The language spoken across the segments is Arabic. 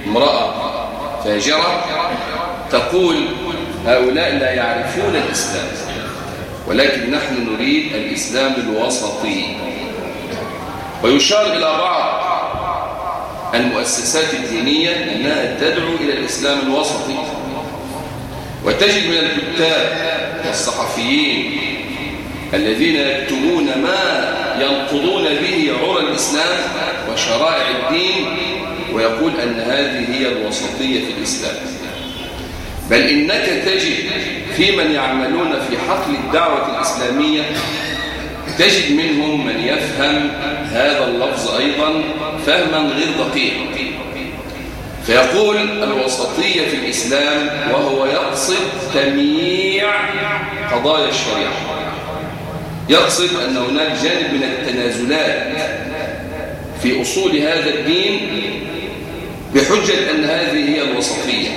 امرأة فاجرة تقول هؤلاء لا يعرفون الإسلام، ولكن نحن نريد الإسلام الوسطي. ويشار إلى بعض المؤسسات الدينية أنها تدعو إلى الإسلام الوسطي، وتجد من الكتاب والصحفيين الذين يكتبون ما ينقضون به عرى الإسلام وشرائع الدين، ويقول أن هذه هي الوسطية في الإسلام. بل إنك تجد في من يعملون في حقل الدعوة الإسلامية تجد منهم من يفهم هذا اللفظ أيضا فهما غير دقيق، فيقول الوسطية في الإسلام وهو يقصد تمييع قضايا الشريعة، يقصد أن هناك جانب من التنازلات في أصول هذا الدين بحجة أن هذه هي الوسطية.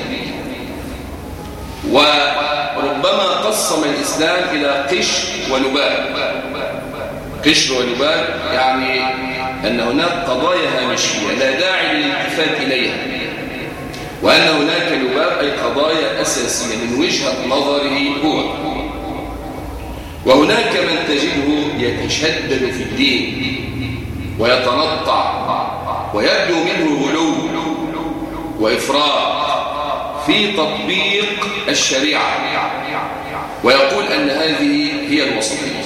وربما قسم الإسلام إلى قشر ونباب. قشر ونباب يعني أن هناك قضايا هامشية لا داعي للالتفات إليها، وأن هناك نباب أي قضايا أساسية من وجهة نظره هو. وهناك من تجده يتشدد في الدين ويتنطع ويبدو منه غلو وإفراط في تطبيق الشريعة، ويقول أن هذه هي الوسطية.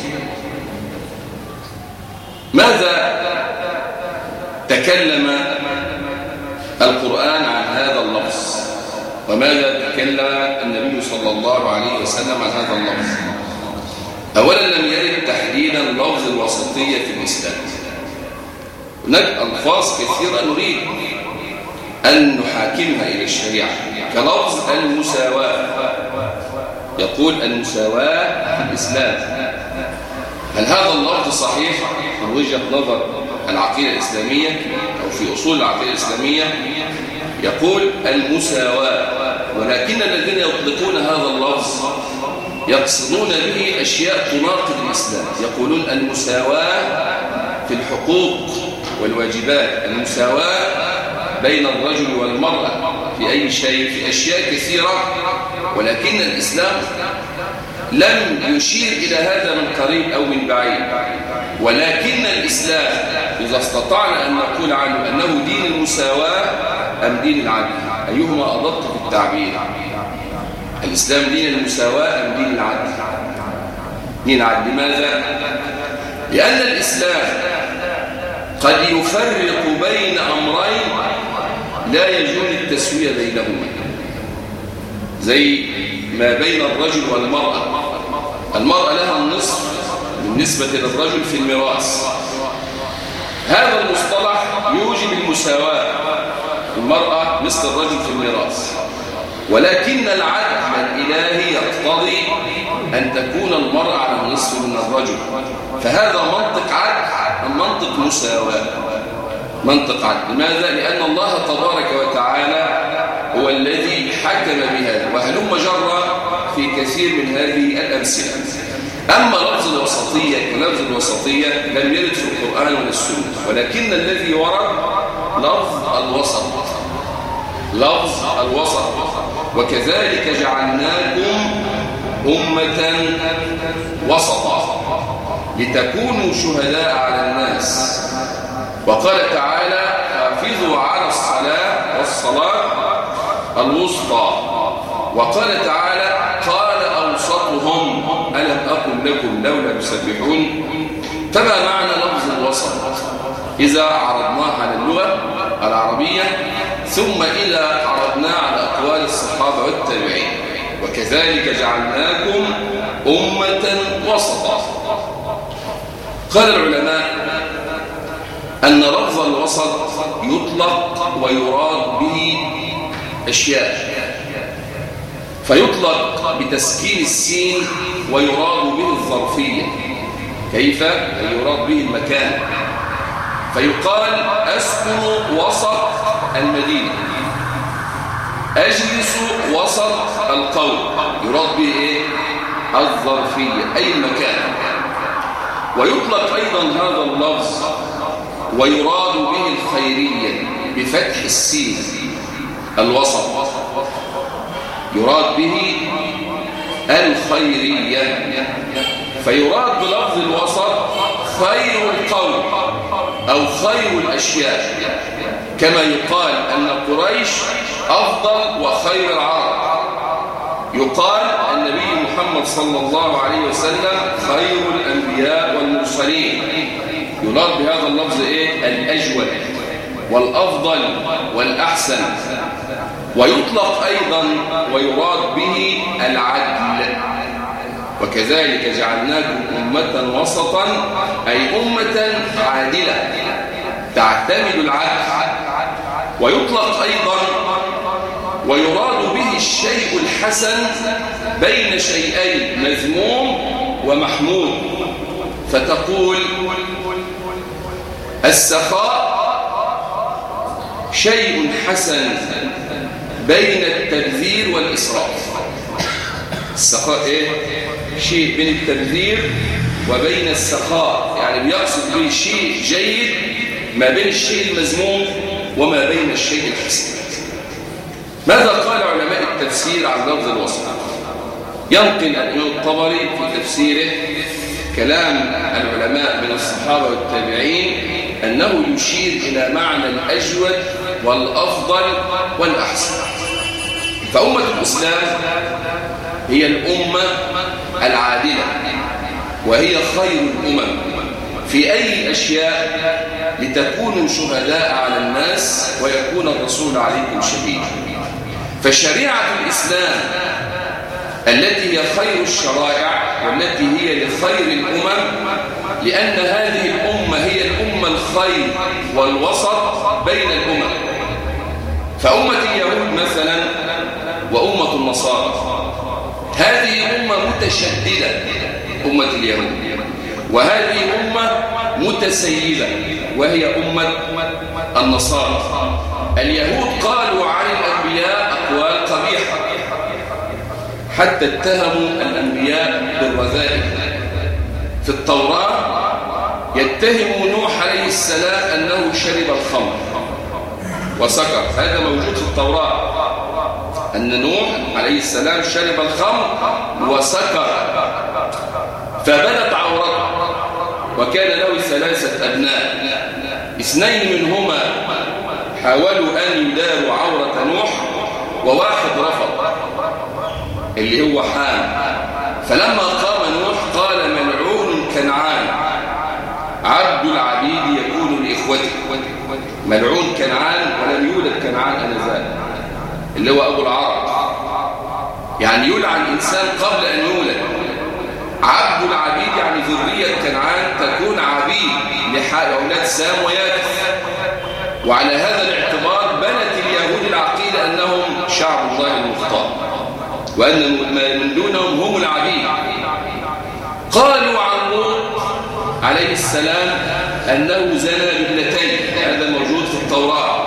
ماذا تكلم القرآن عن هذا اللفظ، وماذا تكلم النبي صلى الله عليه وسلم عن هذا اللفظ؟ أولا لم يرد تحديدا لفظ الوسطية في الإسلام. هناك ألفاظ كثيرة نريد أن نحاكمها إلى الشريعة كلفظ المساواة، يقول المساواة في الإسلام. هل هذا اللفظ صحيح من وجهة نظر العقيدة الإسلامية أو في أصول العقيدة الإسلامية؟ يقول المساواة، ولكن الذين يطلقون هذا اللفظ يقصدون به أشياء تناقض الإسلام. يقولون المساواة في الحقوق والواجبات، المساواة بين الرجل والمرأة في أي شيء، في أشياء كثيرة، ولكن الإسلام لم يشير إلى هذا من قريب أو من بعيد. ولكن الإسلام إذا استطعنا أن نقول عنه أنه دين المساواة أم دين العدل، أيهما أضبط في التعبير؟ الإسلام دين المساواة أم دين العدل؟ دين العدل. لماذا؟ لأن الإسلام قد يفرق بين أمرين لا يجوز التسوية بينهما، زي ما بين الرجل والمرأة. المرأة لها النصف بالنسبة للرجل في الميراث، هذا المصطلح يوجب المساواة، المرأة مثل الرجل في الميراث. ولكن العدل الإلهي يقتضي أن تكون المرأة على النصف من الرجل، فهذا منطق عدل أم منطق مساواة؟ منطق عدل. لماذا؟ لأن الله تبارك وتعالى هو الذي حكم بهذا، وهلم جرى في كثير من هذه الأمثلة. أما لفظ الوسطية كلفظ الوسطية لم يرد في القرآن ولا السنة، ولكن الذي ورد لفظ الوسط، لفظ الوسط. وكذلك جعلناكم أمة وسطا لتكونوا شهداء على الناس. وقال تعالى حافظوا على الصلاة والصلاة الوسطى. وقال تعالى قال أوسطهم ألم أقل لكم لولا تسبحون. فما معنى لفظ الوسط إذا عرضناه على اللغة العربية ثم إذا عرضناه على أقوال الصحابة والتابعين؟ وكذلك جعلناكم أمة وسطا. قال العلماء أن لفظ الوسط يطلق ويراد به أشياء، فيطلق بتسكين السين ويراد به الظرفية. كيف؟ يراد به المكان، فيقال أسكن وسط المدينة، أجلس وسط القوم، يراد به إيه؟ الظرفية أي المكان. ويطلق أيضا هذا اللفظ ويراد به الخيرية بفتح السين، الوسط، يراد به الخيرية، فيراد بلفظ الوسط خير القول أو خير الأشياء، كما يقال أن قريش أفضل وخير العرب، يقال النبي محمد صلى الله عليه وسلم خير الأنبياء والمرسلين، يراد بهذا اللفظ الأجود والأفضل والأحسن. ويطلق أيضا ويراد به العدل، وكذلك جعلناكم أمة وسطا أي أمة عادلة تعتمد العدل. ويطلق أيضا ويراد به الشيء الحسن بين شيئين مذموم ومحمود، فتقول السخاء شيء حسن بين التبذير والإسراف. السخاء شيء بين التبذير وبين السخاء، يعني بيقصد به شيء جيد ما بين الشيء المذموم وما بين الشيء الحسن. ماذا قال علماء التفسير عن لفظ الوسط؟ ينقل الإمام الطبري في تفسيره كلام العلماء من الصحابة والتابعين أنه يشير إلى معنى الأجود والأفضل والأحسن. فأمة الإسلام هي الأمة العادلة، وهي خير الأمم في أي أشياء لتكونوا شهداء على الناس ويكون الرسول عليكم شهيدا. فشريعة الإسلام التي هي خير الشرائع والتي هي لخير الأمم، لأن هذه الأمة هي الأمة الخير والوسط بين الأمم. فأمة اليهود مثلا وأمة النصارى، هذه أمة متشددة أمة اليهود، وهذه أمة متسيدة وهي أمة النصارى. اليهود قالوا عن الأنبياء أقوال قبيحة، حتى اتهموا الأنبياء بالرذائل. في التوراة يتهم نوح عليه السلام أنه شرب الخمر وسكر، هذا موجود في التوراة، أن نوح عليه السلام شرب الخمر وسكر فبدت عورته، وكان له 3 أبناء، 2 منهما حاولوا أن يداروا عورة نوح، وواحد رفض اللي هو حام. فلما قام نوح قال ملعون كنعان عبد العبيد يكون لإخوته. ملعون كنعان ولم يولد كنعان آنذاك، اللي هو أبو العرب، يعني يلعن الإنسان قبل أن يولد. عبد العبيد يعني ذرية كنعان تكون عبيد لأولاد سام ويافث. وعلى هذا الاعتبار بنت اليهود العقيدة أنهم شعب الله المختار، وأن من دونهم هم العبيد. قالوا عن لوط عليه السلام أنه زنى بابنتين، هذا موجود في التوراة.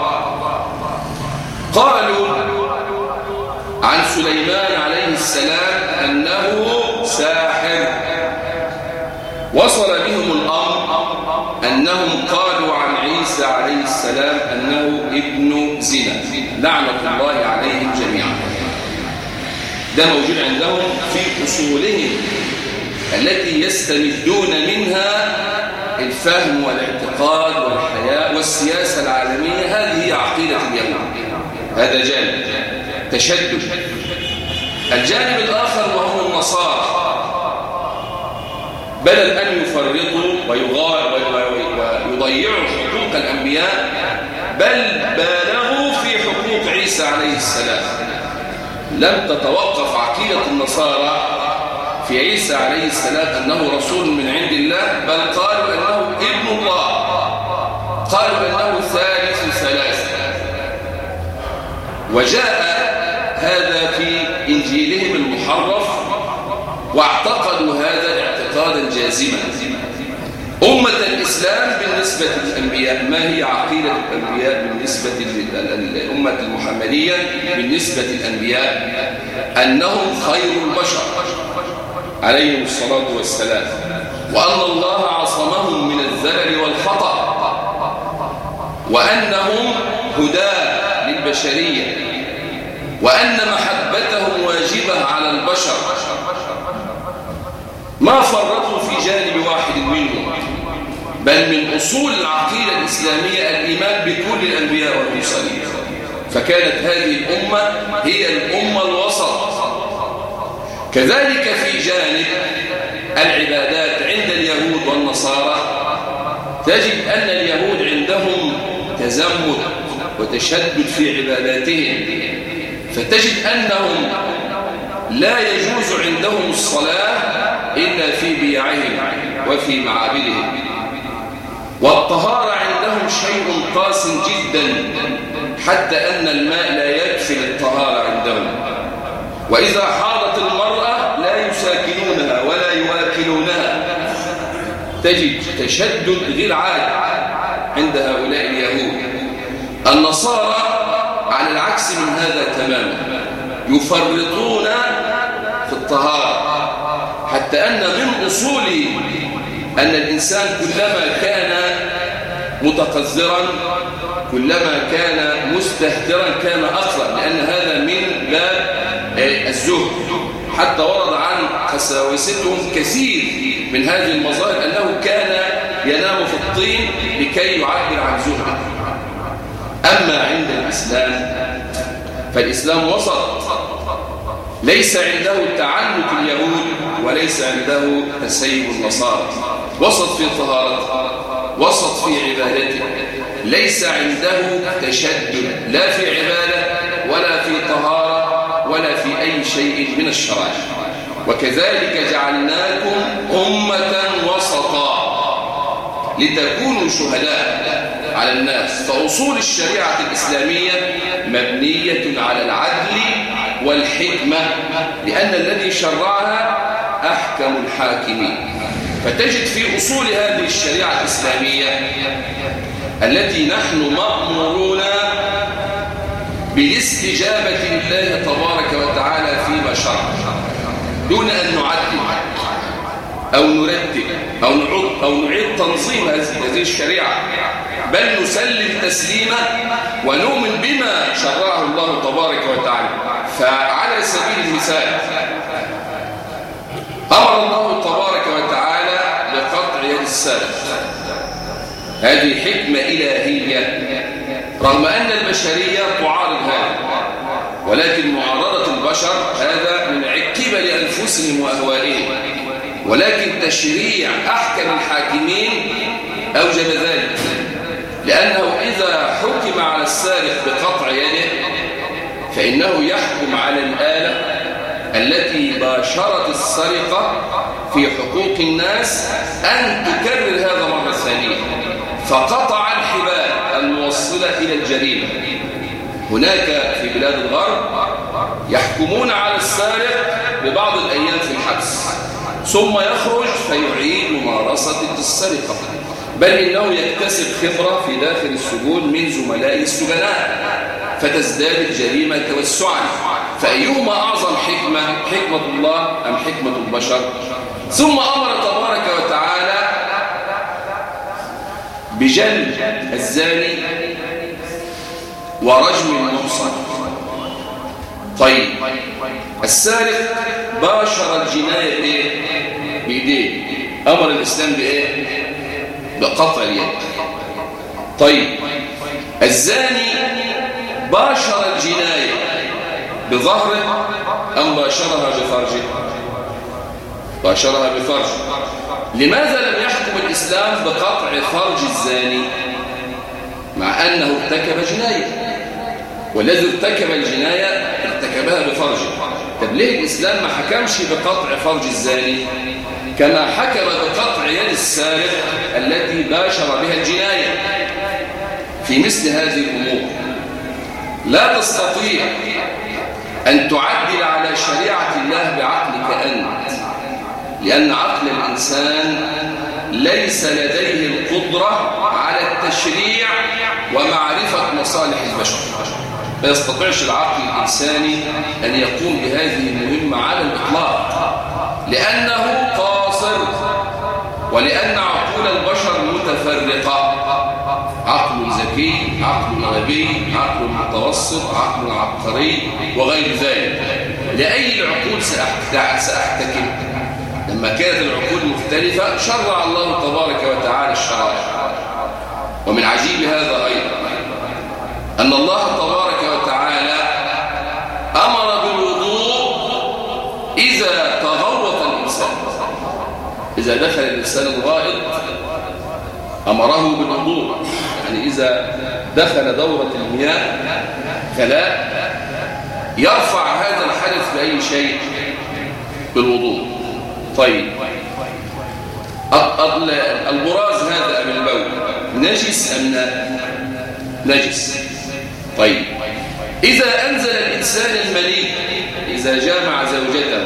قالوا عن سليمان عليه السلام أنه ساحر. وصل بهم الأمر أنهم قالوا عن عيسى عليه السلام أنه ابن زنا، لعنة الله عليهم جميعا. ده موجود عندهم في أصولهم التي يستمدون منها الفهم والاعتقاد والحياة والسياسة العالمية. هذه هي عقيدة اليهود. هذا جانب تشدد. الجانب الآخر وهم النصارى، بدل أن يفرطوا ويضيعوا حقوق الأنبياء، بل بالغوا في حقوق عيسى عليه السلام. لم تتوقف عقيدة النصارى في عيسى عليه السلام أنه رسول من عند الله، بل قالوا أنه ابن الله، قالوا أنه ثالث ثلاثة. وجاء هذا في إنجيلهم المحرف، واعتقدوا هذا اعتقادا جازما. أمة الإسلام بالنسبة للأنبياء، ما هي عقيدة الأنبياء بالنسبة للأمة المحمدية؟ بالنسبة للأنبياء أنهم خير البشر عليهم الصلاة والسلام، وأن الله عصمهم من الزلل والخطأ، وأنهم هداة للبشرية، وأن محبتهم واجبة على البشر، ما فرطوا في جانب واحد منهم، بل من أصول العقيدة الإسلامية الإيمان بكل الأنبياء والمرسلين. فكانت هذه الأمة هي الأمة الوسط. كذلك في جانب العبادات عند اليهود والنصارى تجد أن اليهود عندهم تزمت وتشدد في عباداتهم، فتجد أنهم لا يجوز عندهم الصلاة إلا في بيعهم وفي معابدهم، والطهارة عندهم شيء قاس جدا، حتى أن الماء لا يكفي للطهارة عندهم، وإذا حاضت المرأة لا يساكنونها ولا يواكلونها. تجد تشدد غير عادي عند هؤلاء اليهود. النصارى على العكس من هذا تماما، يفرطون في الطهارة، حتى أن من أصول أن الإنسان كلما كان متقذرا كلما كان مستهترا كان أقرب، لأن هذا من باب الزهد. حتى ورد عن خساوستهم كثير من هذه المظاهر أنه كان ينام في الطين لكي يعبر عن زهده. أما عند الإسلام فالإسلام وسط، ليس عنده تعنت اليهود وليس عنده تسيب النصارى، وسط في طهارته وسط في عبادته، ليس عنده تشدد لا في عبادة ولا في طهارة ولا في أي شيء من الشرائع. وكذلك جعلناكم أمة وسطا لتكونوا شهداء على الناس. فأصول الشريعة الإسلامية مبنية على العدل والحكمة، لأن الذي شرعها أحكم الحاكمين. فتجد في أصول هذه الشريعة الإسلامية التي نحن مأمورون بالاستجابة لله تبارك وتعالى فيما شرع، دون أن نعدل أو نرتب أو نعيد تنظيم هذه الشريعة، بل نسلم تسليما ونؤمن بما شرعه الله تبارك وتعالى. فعلى سبيل المثال أمر الله تبارك وتعالى بقطع يد السارق، هذه حكمة إلهية، رغم أن البشرية تعارض هذا، ولكن معارضة البشر هذا من قبل أنفسهم وأهوائهم، ولكن تشريع أحكم الحاكمين أوجب ذلك، لأنه إذا حكم على السارق بقطع يده فإنه يحكم على الآلة التي باشرت السرقة في حقوق الناس أن تكرر هذا مرة ثانية، فقطع الحبال الموصلة إلى الجريمة. هناك في بلاد الغرب يحكمون على السارق ببعض الأيام في الحبس، ثم يخرج فيعيد ممارسة السرقة، بل إنه يكتسب خبرة في داخل السجون من زملائه السجناء، فتزداد الجريمة توسعا. فأيهما أعظم حكمة، حكمة الله أم حكمة البشر؟ ثم أمر تبارك وتعالى بجلد الزاني ورجم المحصن. طيب السارق باشر الجناية بإيديه، أمر الإسلام بإيه؟ بقطع اليد. طيب الزاني باشر الجناية بظهره أم باشرها بفرجه؟ باشرها بفرجه. لماذا لم يحكم الإسلام بقطع فرج الزاني مع أنه ارتكب جناية؟ والذي ارتكب الجناية ارتكبها بفرجه. طب ليه الإسلام ما حكمش بقطع فرج الزاني كما حكم بقطع يد السارق التي باشر بها الجناية؟ في مثل هذه الأمور لا تستطيع أن تعدل على شريعة الله بعقلك أنت، لأن عقل الإنسان ليس لديه القدرة على التشريع ومعرفة مصالح البشر. لا يستطيعش العقل الإنساني أن يقوم بهذه المهمة على الإطلاق، لأنه قاصر، ولأن عقول البشر متفرقة، عقل ذكي ذكي، عقل غبي، عقل متوسط، عقل عبقري وغير ذلك. لأي العقول سأحتكم؟ لما كانت العقول مختلفة شرع الله تبارك وتعالى الشرائع. ومن عجيب هذا أيضا أن الله تبارك وتعالى أمر بالوضوء إذا تغوط الإنسان. إذا دخل الإنسان الغائط أمره بالوضوء، يعني إذا دخل دورة المياه فلا يرفع هذا الحدث بأي شيء بالوضوء. طيب البراز هذا أم البول نجس أم لا؟ نجس. طيب إذا أنزل الإنسان المني إذا جامع زوجته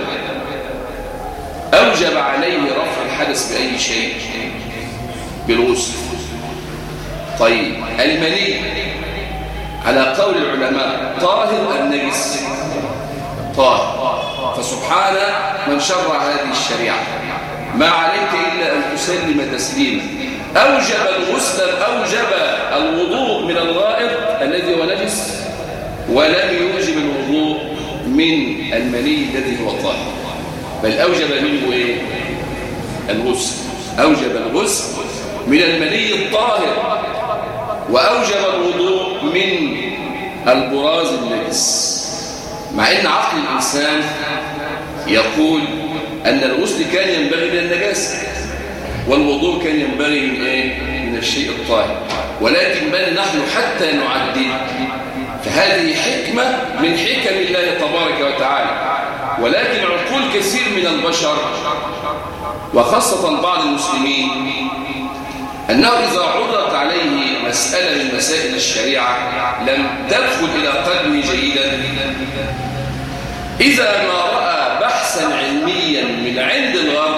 أوجب عليه رفع الحدث بأي شيء؟ بالغسل. طيب المني على قول العلماء طاهر أم نجس؟ طاهر. فسبحان من شرع هذه الشريعة، ما عليك إلا أن تسلم تسليما. أوجب الغسل، أوجب الوضوء من الغائط الذي هو نجس، ولم يوجب الوضوء من المني الذي هو طاهر، بل أوجب منه إيه؟ الغسل. أوجب الغسل من المني الطاهر، وأوجب الوضوء من البراز النجس، مع أن عقل الإنسان يقول أن الغسل كان ينبغي من النجاسة والوضوء كان ينبغي من إيه؟ من الشيء الطاهر. ولكن بل نحن حتى نعدل، فهذه حكمة من حكم الله تبارك وتعالى. ولكن عقول كثير من البشر وخاصة بعض المسلمين أنه إذا عرضت عليه مسألة من مسائل الشريعة لم تدخل إلى قلبه جيدا، إذا ما رأى بحثا علميا من عند الغرب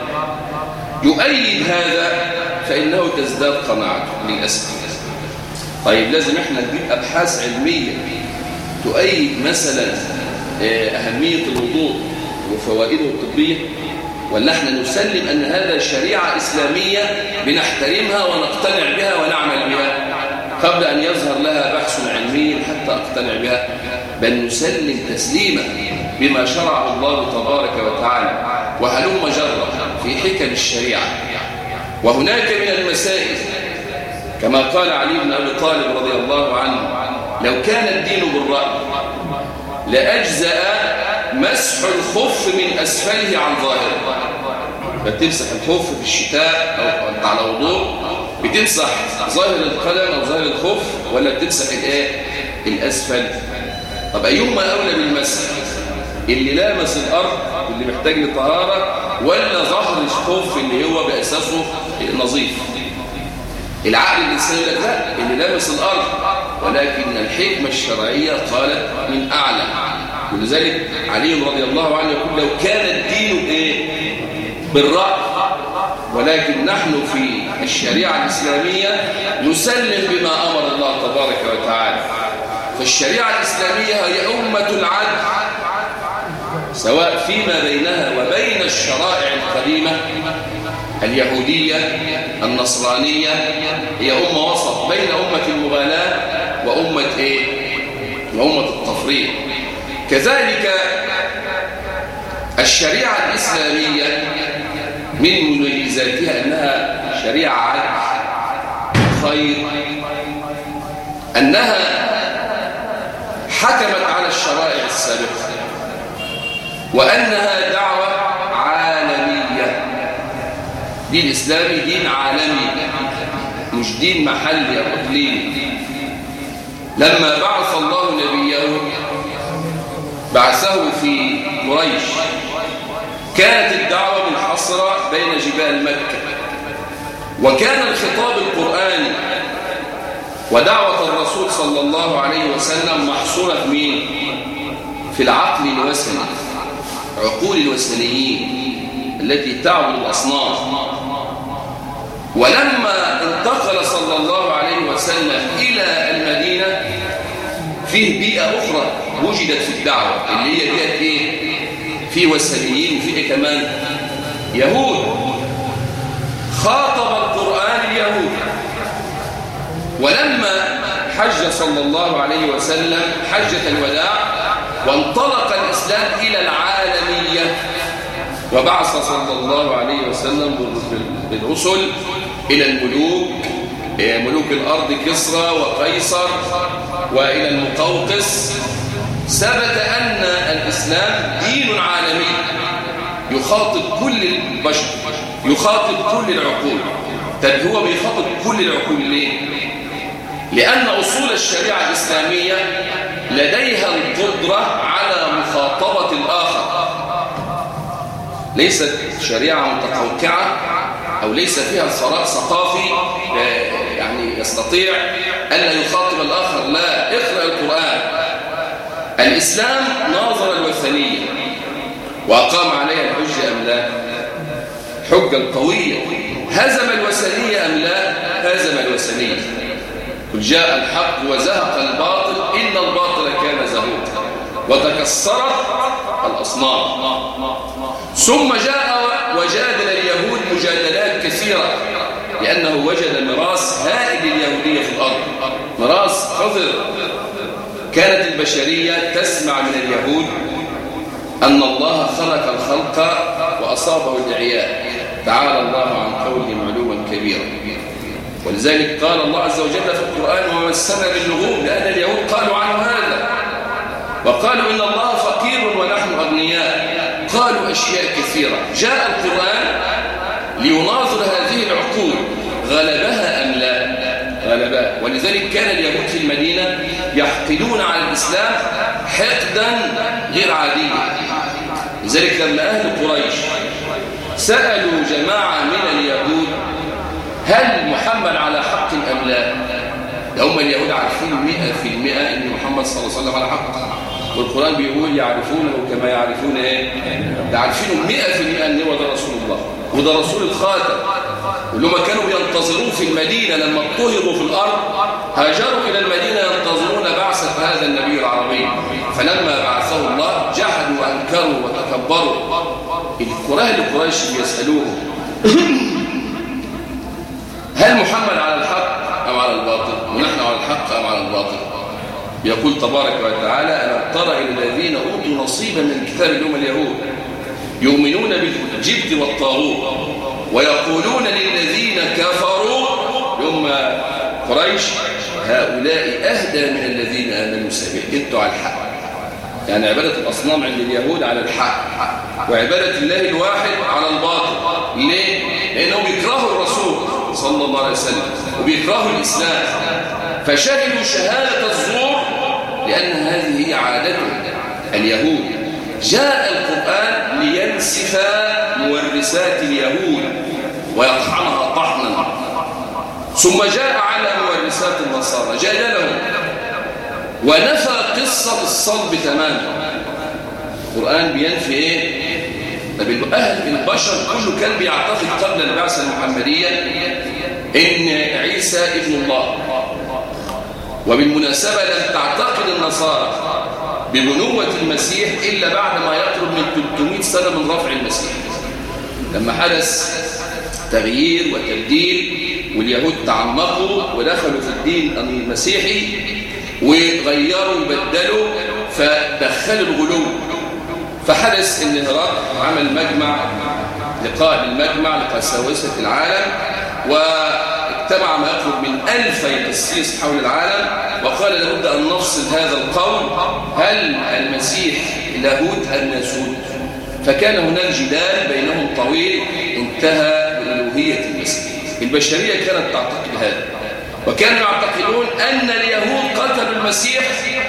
يؤيد هذا فإنه تزداد قناعته للأسف. طيب لازم احنا نجيب أبحاث علمية تؤيد مثلا أهمية الوضوء وفوائده الطبية، ولا احنا نسلم أن هذا شريعة إسلامية بنحترمها ونقتنع بها ونعمل بها قبل أن يظهر لها بحث علمي حتى أقتنع بها؟ بل نسلم تسليما بما شرع الله تبارك وتعالى. وهلم جرة في حكم الشريعة. وهناك من المسائل كما قال علي بن أبي طالب رضي الله عنه: لو كان الدين بالرأي لأجزأ مسح الخف من أسفله عن ظاهره. بتمسح الخف في الشتاء أو على وضوء، بتمسح ظاهر القدم أو ظاهر الخف، ولا بتمسح الأسفل؟ طب أيهما أولى بالمسح؟ اللي لامس الأرض اللي محتاج لطهارة، ولا ظهر الخف اللي هو بأساسه نظيف؟ العقل الإنساني يقول لك لا، اللي لامس الأرض، ولكن الحكمة الشرعية قالت من أعلى. ولذلك علي رضي الله عنه يقول: لو كان الدين بالرأي، ولكن نحن في الشريعة الإسلامية نسلم بما أمر الله تبارك وتعالى. فالشريعة الإسلامية هي أمة العدل، سواء فيما بينها وبين الشرائع القديمة اليهودية النصرانية، هي أمة وسط بين أمة المغالاة وأمة التفريط. كذلك الشريعة الإسلامية من مميزاتها أنها شريعة عدل خير، أنها حكمت على الشرائع السابقة، وأنها دعوة عالمية. دين الإسلامي دين عالمي، مش دين محلي أو إقليمي. لما بعث الله نبيه بعثه في قريش، كانت الدعوة منحصرة بين جبال مكة، وكان الخطاب القرآني ودعوة الرسول صلى الله عليه وسلم محصورة في مين؟ في العقل الوثني، عقول الوثنيين التي تعبد الأصنام. ولما انتقل صلى الله عليه وسلم إلى المدينة فيه بيئة أخرى وجدت في الدعوة، اللي هي بيئة إيه؟ في وثنيين وفي إيه كمان؟ يهود. خاطب القرآن اليهود ولما حج صلى الله عليه وسلم حجة الوداع وانطلق الإسلام إلى العالمية، وبعث صلى الله عليه وسلم بالرسل إلى الملوك، ملوك الأرض كسرى وقيصر وإلى المقوقس، ثبت أن الإسلام دين عالمي يخاطب كل البشر، يخاطب كل العقول. طب هو بيخاطب كل العقول ليه؟ لأن أصول الشريعة الإسلامية لديها القدرة على مخاطبة الآخر، ليست شريعة متقوقعة أو ليس فيها ثراء ثقافي يعني يستطيع ألا يخاطب الآخر. لا، اقرأ القرآن. الإسلام ناظر الوثنية وأقام عليها الحجة أم لا؟ حجة القوية. هزم الوثنية أم لا؟ هزم الوثنية. قل جاء الحق وزهق الباطل إن الباطل كان زهوقا وتكسرت الأصنام. ثم جاء وجادل اليهود مجادلات كثيرة لأنه وجد ميراث هائل لليهودية في الأرض، ميراث قذر. كانت البشرية تسمع من اليهود أن الله خلق الخلق وأصابه الإعياء، تعالى الله عن قوله علوا كبيرا. ولذلك قال الله عز وجل في القرآن ومسنا باللغوب، لأن اليهود قالوا عنه هذا وقالوا إن الله فقير ونحن أغنياء، قالوا أشياء كثيرة. جاء القرآن ليناظر هذه العقول، غلبها أم لا؟ غلبها. ولذلك كان اليهود في المدينة يحقدون على الإسلام حقدا غير عاديا. لذلك لما أهل قريش سألوا جماعة من اليهود هل محمد على حق أم لا؟ هم اليهود عارفين 100% أن محمد صلى الله عليه وسلم على حق، والقرآن بيقول يعرفونه كما يعرفون ايه؟ يعرفونه 100% أن هو ده رسول الله وده رسول الخاتم. واللي هم كانوا ينتظرون في المدينة لما اضطهدوا في الأرض، هاجروا إلى المدينة ينتظرون بعثة هذا النبي العربي، فلما بعثه الله جحدوا وأنكروا وتكبروا. الكراهل قريش بيسألوه هل محمد على الحق أم على الباطل؟ ونحن على الحق أم على الباطل؟ يقول تبارك وتعالى ألم تر إلى الذين أوتوا نصيبا من الكتاب اللي هم اليهود يؤمنون بالجبت والطاغوت ويقولون للذين كفروا هم قريش هؤلاء أهدى من الذين آمنوا سبيلا. انتوا على الحق. يعني عبادة الأصنام عند اليهود على الحق، وعبادة الله الواحد على الباطل. ليه؟ لأنهم بيكرهوا الرسول صلى الله عليه وسلم وبيكرهوا الإسلام، فشهدوا شهادة الزور لأن هذه هي عادتهم اليهود. جاء القرآن لينسف مورثات اليهود ويطحنها طحنا، ثم جاء على مورثات النصارى جادلهم ونفى قصة الصلب تماما. القرآن بينفي ايه؟ طب أهل البشر كله كان بيعتقد قبل البعثة المحمدية إن عيسى ابن الله، وبالمناسبة لم تعتقد النصارى ببنوة المسيح إلا بعد ما يقرب من 300 سنة من رفع المسيح، لما حدث تغيير وتبديل واليهود تعمقوا ودخلوا في الدين المسيحي وغيروا وبدلوا فدخلوا الغلو، فحدث ان هرقل عمل مجمع، لقاء للمجمع لقساوسة العالم، واجتمع ما يقرب من 2000 قسيس حول العالم، وقال لابد أن نفصل هذا القول، هل المسيح لاهوت أم ناسوت؟ فكان هناك جدال بينهم طويل انتهى بألوهية المسيح. البشرية كانت تعتقد هذا، وكانوا يعتقدون أن اليهود قتلوا المسيح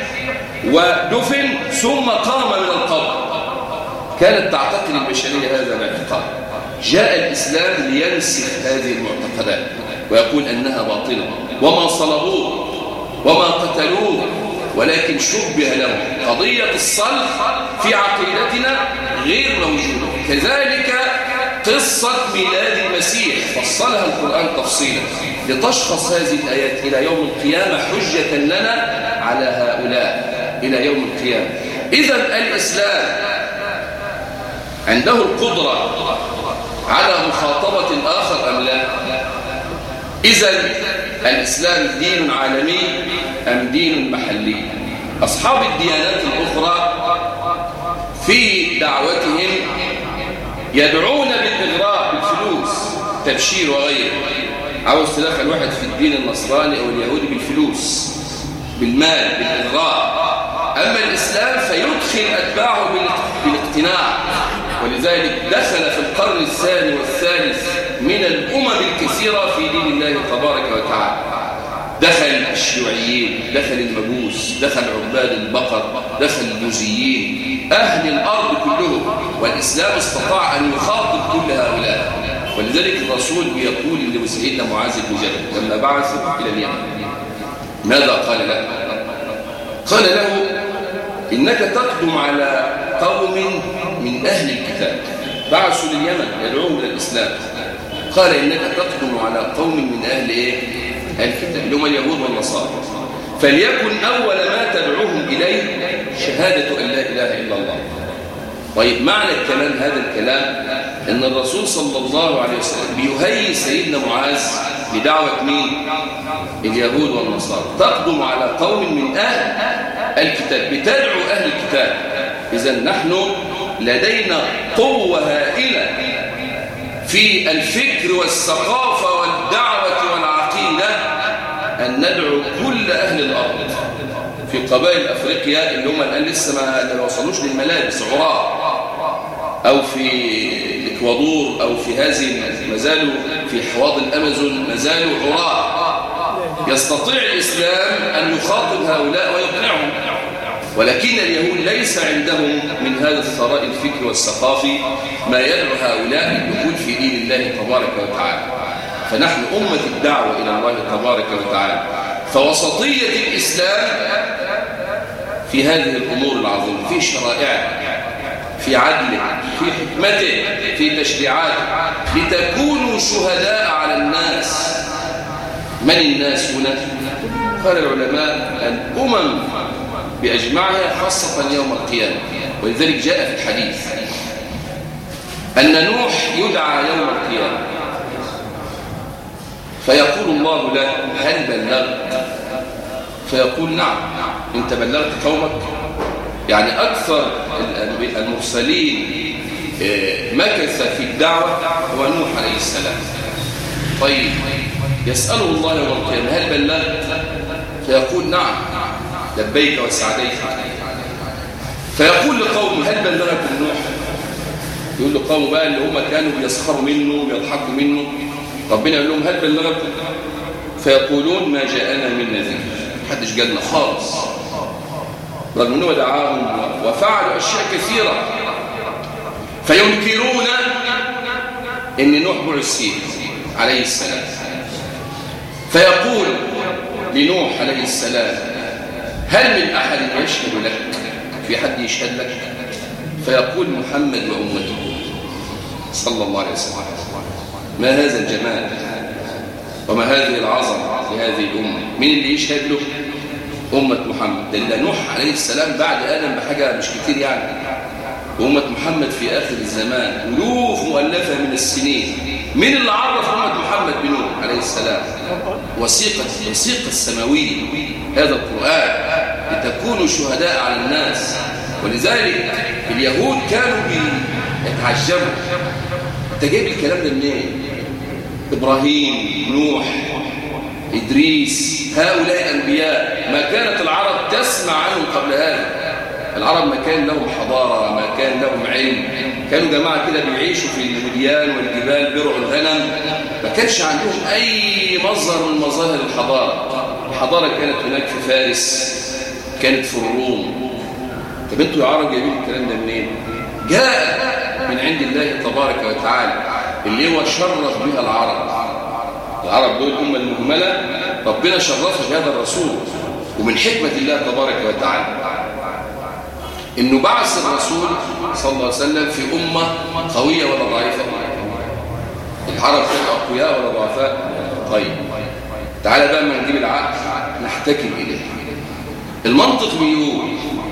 ودفن ثم قام من القبر. كانت تعتقد البشرية هذا الاعتقاد. جاء الإسلام لينسف هذه المعتقدات ويقول أنها باطلة، وما صلبوه وما قتلوه ولكن شبه لهم. قضية الصلب في عقيدتنا غير موجودة. كذلك قصة ميلاد المسيح فصلها القرآن تفصيلا لتشخص هذه الآيات إلى يوم القيامة حجة لنا على هؤلاء إلى يوم القيامة. إذن الإسلام عنده القدرة على مخاطبة الآخر أم لا؟ إذن الإسلام دين عالمي أم دين محلي؟ أصحاب الديانات الأخرى في دعوتهم يدعون بالإغراء بالفلوس، تبشير وغيره. عاوز تدخل واحد في الدين النصراني أو اليهودي بالفلوس، بالمال، بالإغراء. أما الإسلام فيدخل أتباعه بالاقتناع. ولذلك دخل في القرن الثاني والثالث من الأمم الكثيرة في دين الله تبارك وتعالى. دخل الشيوعيين، دخل المجوس، دخل عباد البقر، دخل البوذيين، أهل الأرض كلهم، والإسلام استطاع أن يخاطب كل هؤلاء. ولذلك الرسول بيقول لسيدنا معاذ بن جبل لما بعثه إلى اليمن ماذا قال له؟ قال له إنك تقدم على قوم من أهل الكتاب. بعثوا لليمن يدعوهم إلى الإسلام. قال إنك تقدم على قوم من أهل إيه؟ الكتاب اللي هم اليهود والنصارى، فليكن أول ما تدعوهم إليه شهادة أن لا إله إلا الله. طيب معنى الكلام هذا الكلام أن الرسول صلى الله عليه وسلم بيهيئ سيدنا معاذ لدعوة مين؟ اليهود والنصارى. تقدم على قوم من أهل الكتاب، بتدعو أهل الكتاب. إذن نحن لدينا قوة هائلة في الفكر والثقافة والدعوة والعقيدة أن ندعو كل أهل الأرض. في قبائل أفريقيا اللي هم الآن لسه ما وصلوش للملابس عراة، أو في الإكوادور، أو في هذه ما زالوا في حواض الأمازون ما زالوا عراة. يستطيع الإسلام أن يخاطب هؤلاء ويقنعهم، ولكن اليهود ليس عندهم من هذا الثراء الفكري والثقافي ما يدعو هؤلاء للدخول في دين الله تبارك وتعالى. فنحن أمة الدعوة إلى الله تبارك وتعالى. فوسطية الإسلام في هذه الأمور العظيمة، في شرائعه، في عدله، في حكمته، في تشريعاته، لتكونوا شهداء على الناس. من الناس هنا؟ قال العلماء الأمم بأجمعها، خاصة يوم القيامة. ولذلك جاء في الحديث أن نوح يدعى يوم القيامة فيقول الله له هل بلغت؟ فيقول نعم. انت بلغت قومك؟ يعني أكثر المرسلين مكث في الدعوة هو نوح عليه السلام. طيب يسأله الله يوم القيامة هل بلغت؟ فيقول نعم لبيك وسعديك. فيقول لقومه هل بلغكم نوح؟ يقول له قومه بقى اللي هم كانوا بيسخروا منه ويضحكوا منه، ربنا يقول لهم هل بلغكم؟ فيقولون ما جاءنا من نذير، محدش جالنا خالص، رغم انه دعاهم وفعلوا اشياء كثيره. فينكرون ان نوح بعث عليه السلام. فيقول لنوح عليه السلام هل من احد يشهد لك؟ في حد يشهد لك؟ فيقول محمد وامته صلى الله عليه وسلم. ما هذا الجمال وما هذه العظمه لهذه الامه. مين اللي يشهد له؟ أمة محمد. لأن نوح عليه السلام بعد آدم بحاجة مش كتير يعني، وأمة محمد في آخر الزمان ألوف مؤلفة من السنين. مين اللي عرف أمة محمد بنوح عليه السلام؟ وثيقة السماوية، هذا القرآن، لتكونوا شهداء على الناس. ولذلك اليهود كانوا يتعجبوا، أنت جايب الكلام ده منين؟ إبراهيم، نوح، إدريس، هؤلاء أنبياء ما كانت العرب تسمع عنهم قبل هذا. العرب ما كان لهم حضارة، ما كان لهم علم، كانوا جماعة كده بيعيشوا في الوديان والجبال بيرعوا الغنم، ما كانش عندهم أي مظهر من مظاهر الحضارة. الحضارة كانت هناك في فارس، كانت في الروم. طب انتوا يا عرب جايبين الكلام ده منين؟ جاء من عند الله تبارك وتعالى اللي هو شرف بها العرب. العرب دول الأمة المجملة ربنا شرفها بهذا الرسول. ومن حكمة الله تبارك وتعالى إنه بعث الرسول صلى الله عليه وسلم في أمة قوية ولا ضعيفة؟ العرب كانوا أقوياء ولا ضعفاء؟ طيب تعالى بقى ما نجيب العقل نحتكم إليه. المنطق بيقول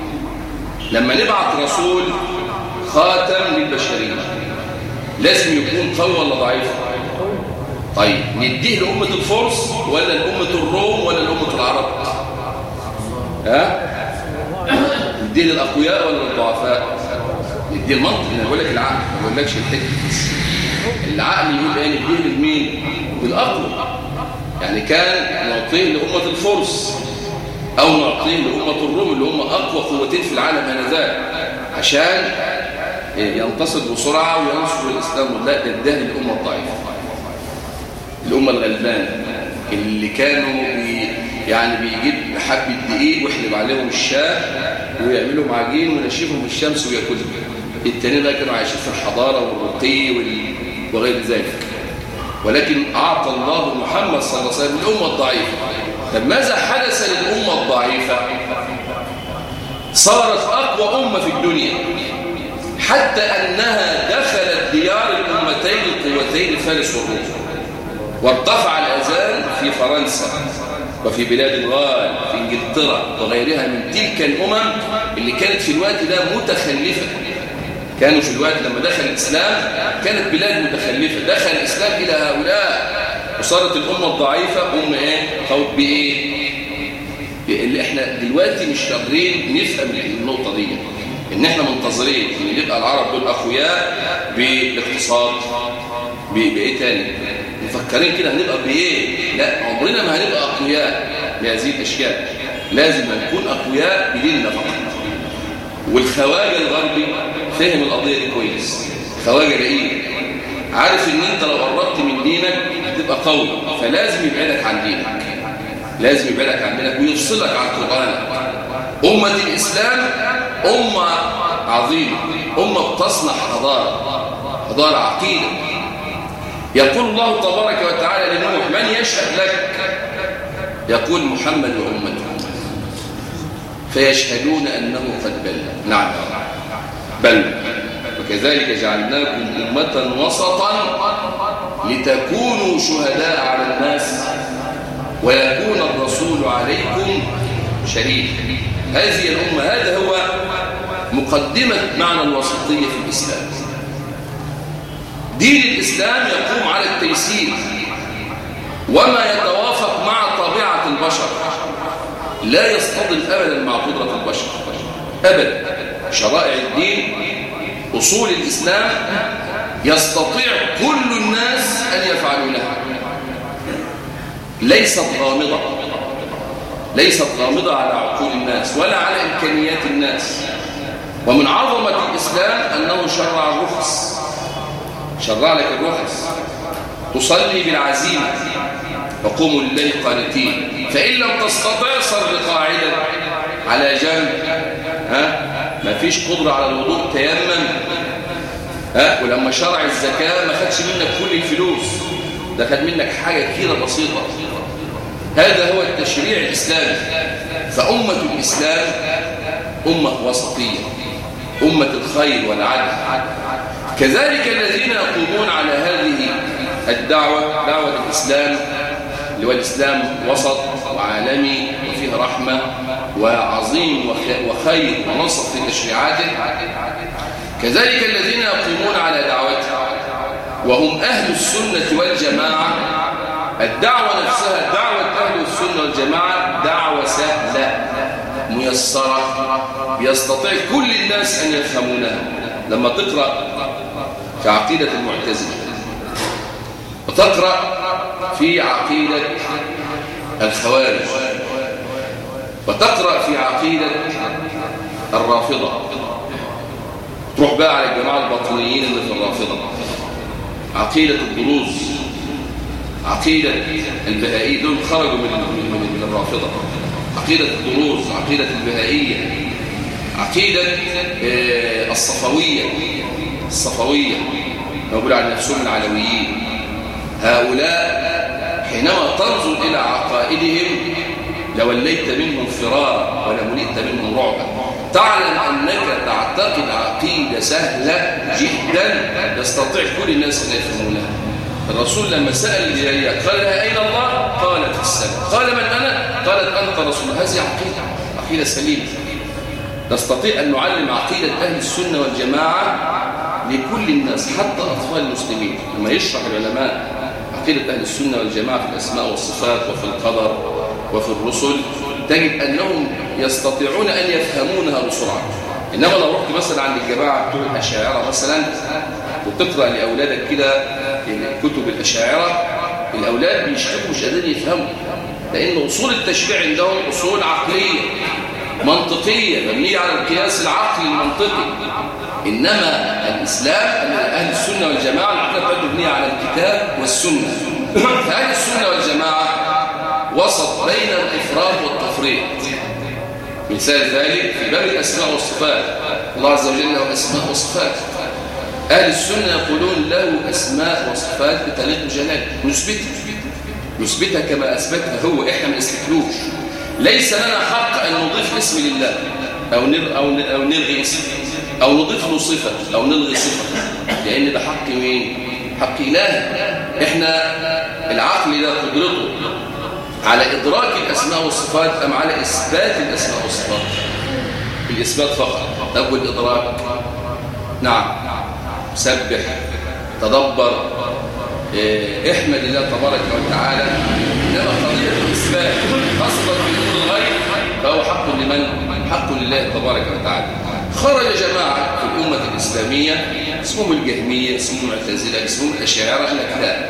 لما نبعث رسول خاتم للبشرية لازم يكون قوي ولا ضعيف؟ طيب نديه لأمة الفرس ولا لأمة الروم ولا لأمة العرب؟ ها؟ نديه للأقوياء ولا للضعفاء؟ نديه المنطق. أنا بقول لك العقل، ما بقولكش الحكمة. العقل يقول ايه؟ نديه لمين؟ للأقوى. يعني كان نعطيه لأمة الفرس أو نعطيه لأمة الروم اللي هم أقوى قوتين في العالم آنذاك عشان ينتصر بسرعة وينصر الإسلام. لا، ده للأمة الضعيفة، الأمة الغلبانة اللي كانوا يعني بيجيب حبة دقيق ويحلب عليهم الشاه ويعملوا معجين وينشفهم الشمس وياكلهم. التانيين بقى كانوا عايشين في الحضارة والرقي وغير ذلك. ولكن أعطى الله محمد صلى الله عليه وسلم الأمة الضعيفة. طب ماذا حدث للأمة الضعيفة؟ صارت أقوى أمة في الدنيا حتى أنها دخلت ديار الأمتين القوتين فارس والروم، وارتفع الأذان في فرنسا وفي بلاد الغال في إنجلترا وغيرها من تلك الأمم اللي كانت في الوقت ده متخلفة. كانوا في الوقت لما دخل الإسلام كانت بلاد متخلفة، دخل الإسلام إلى هؤلاء وصارت الأمة الضعيفة أمة إيه؟ قوت بإيه؟ اللي إحنا دلوقتي مش قادرين نفهم النقطة دي، إن إحنا منتظرين إن يبقى العرب دول أقوياء بالاقتصاد بإيه تاني؟ مفكرين كده هنبقى بإيه؟ لا، عمرنا ما هنبقى أقوياء بهذه الأشياء. لازم نكون أقوياء بديننا فقط. والخواجة الغربي فهم القضية دي كويس. خواجة إيه؟ عارف إن أنت لو قربت من دينك هتبقى قوي، فلازم يبعدك عن دينك، لازم يبعدك عن دينك ويفصلك عن قرآنك. أمة الإسلام أمة عظيمة، أمة بتصنع حضارة عقيدة. يقول الله تبارك وتعالى لنوح: من يشهد لك؟ يقول محمد وأمته، فيشهدون أنه قد بلغ. نعم بلغ. وكذلك جعلناكم أمة وسطا لتكونوا شهداء على الناس ويكون الرسول عليكم شهيدا. هذه الأمة، هذا هو مقدمة معنى الوسطية في الإسلام. دين الإسلام يقوم على التيسير وما يتوافق مع طبيعة البشر، لا يصطدم أبدا مع قدرة البشر أبدا. شرائع الدين، أصول الإسلام يستطيع كل الناس أن يفعلوا لها، ليست غامضة على عقول الناس ولا على إمكانيات الناس. ومن عظمة الإسلام أنه شرع لك الرخص. تصلي بالعزيمة وقوموا لله قانتين، فإن لم تستطع صل قاعدا على جنب. ما فيش قدرة على الوضوء تيمم. ولما شرع الزكاة ما خدش منك كل الفلوس، ده خد منك حاجة كده بسيطة. هذا هو التشريع الإسلامي. فأمة الإسلام أمة وسطية، أمة الخير والعدل. كذلك الذين يقومون على هذه الدعوة، دعوة الإسلام اللي هو الإسلام وسط وعالمي وفيه رحمة وعظيم وخير ونصر في تشريعاته. كذلك الذين يقومون على دعوته وهم أهل السنة والجماعة. الدعوة نفسها، دعوة أهل السنة والجماعة، دعوة سهلة ميسرة يستطيع كل الناس أن يفهمونها. لما تقرأ في عقيدة المعتزلة وتقرأ في عقيدة الخوارج وتقرأ في عقيدة الرافضة، تروح بقى على الجماعة الباطنيين اللي في الرافضة، عقيدة الدروز، عقيدة البهائية، دول خرجوا من الرافضة. عقيدة الدروز، عقيدة البهائية، عقيدة الصفوية نقول عن نفسهم العلويين. هؤلاء حينما تنظر إلى عقائدهم لوليت منهم فرارا ولملئت منهم رعبا. تعلم أنك تعتقد عقيدة سهلة جدا يستطيع كل الناس أن يفهمونها. الرسول لما سأل الجارية قال لها: أين الله؟ قالت: في السماء. قال: من أنا؟ قالت: أنت رسول. هذه عقيدة سليمة. نستطيع أن نعلم عقيدة أهل السنة والجماعة لكل الناس حتى أطفال المسلمين. لما يشرح العلماء عقيدة أهل السنة والجماعة في الأسماء والصفات وفي القدر وفي الرسل تجد أنهم يستطيعون أن يفهمونها بسرعة. إنما لو رحت مثلا عند الجماعة بتوع الأشاعرة مثلا وتقرأ لأولادك كده كتب الأشاعرة، الأولاد بيشتكوا مش قادرين يفهموا، لأن أصول التشريع عندهم أصول عقلية منطقية مبنية على القياس العقلي المنطقي. إنما الإسلام أهل السنة والجماعة العقيدة مبنية على الكتاب والسنة. فأهل السنة والجماعة وسط بين الإفراط والتفريط. مثال ذلك في باب الأسماء والصفات، الله عز وجل له أسماء وصفات. أهل السنة يقولون له أسماء وصفات بتليق بجلاله، نثبتها كما أثبتها هو، إحنا ما نثبتلوش. ليس لنا حق أن نضيف اسم لله أو نلغي اسم، أو نضيف له صفة أو نلغي صفة، لأن ده حق مين؟ حق إله. إحنا العقل ده قدرته على إدراك الأسماء والصفات أم على إثبات الأسماء والصفات؟ الإثبات فقط. طب والإدراك؟ نعم، سبح، تدبر، احمد الله تبارك وتعالى. إنما قضية الإثبات خاصة في أمور الغيب فهو حق لمن؟ حق لله تبارك وتعالى. خرج جماعة في الأمة الإسلامية اسمهم الجهمية، اسمهم المعتزلة، اسمهم الأشاعرة، قال لك لا،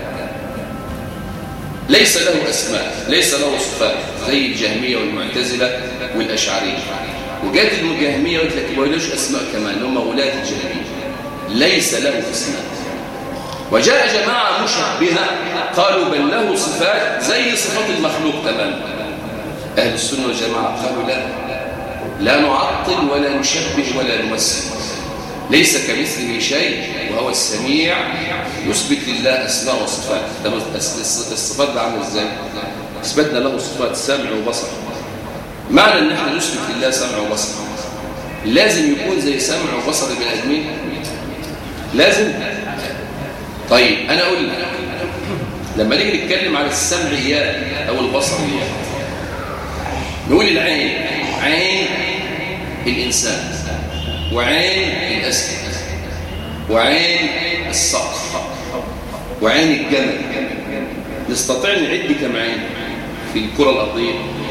ليس له أسماء، ليس له صفات زي الجهمية والمعتزلة والأشعرية. وجات الجهمية وقالت لك ما لهش أسماء كمان، هم ولاة الجهمية، ليس له أسماء. وجاء جماعة مشبهة قالوا بل له صفات زي صفات المخلوق تماما. أهل السنة والجماعة قالوا لا نعطل ولا نشبه ولا نمثل، ليس كمثله شيء وهو السميع، يثبت لله أسماء وصفات. الصفات ده عامل ازاي؟ اثبتنا له صفات سمع وبصر. معنى ان احنا نثبت لله سمع وبصر لازم يكون زي سمع وبصر البني ادمين؟ لازم. طيب انا اقول لك، لما نيجي نتكلم على السمعيات او البصريات نقول العين، عين الانسان، وعين الاسد، وعين الصقر، وعين الجمل. نستطيع نعد كم عين في الكرة الأرضية؟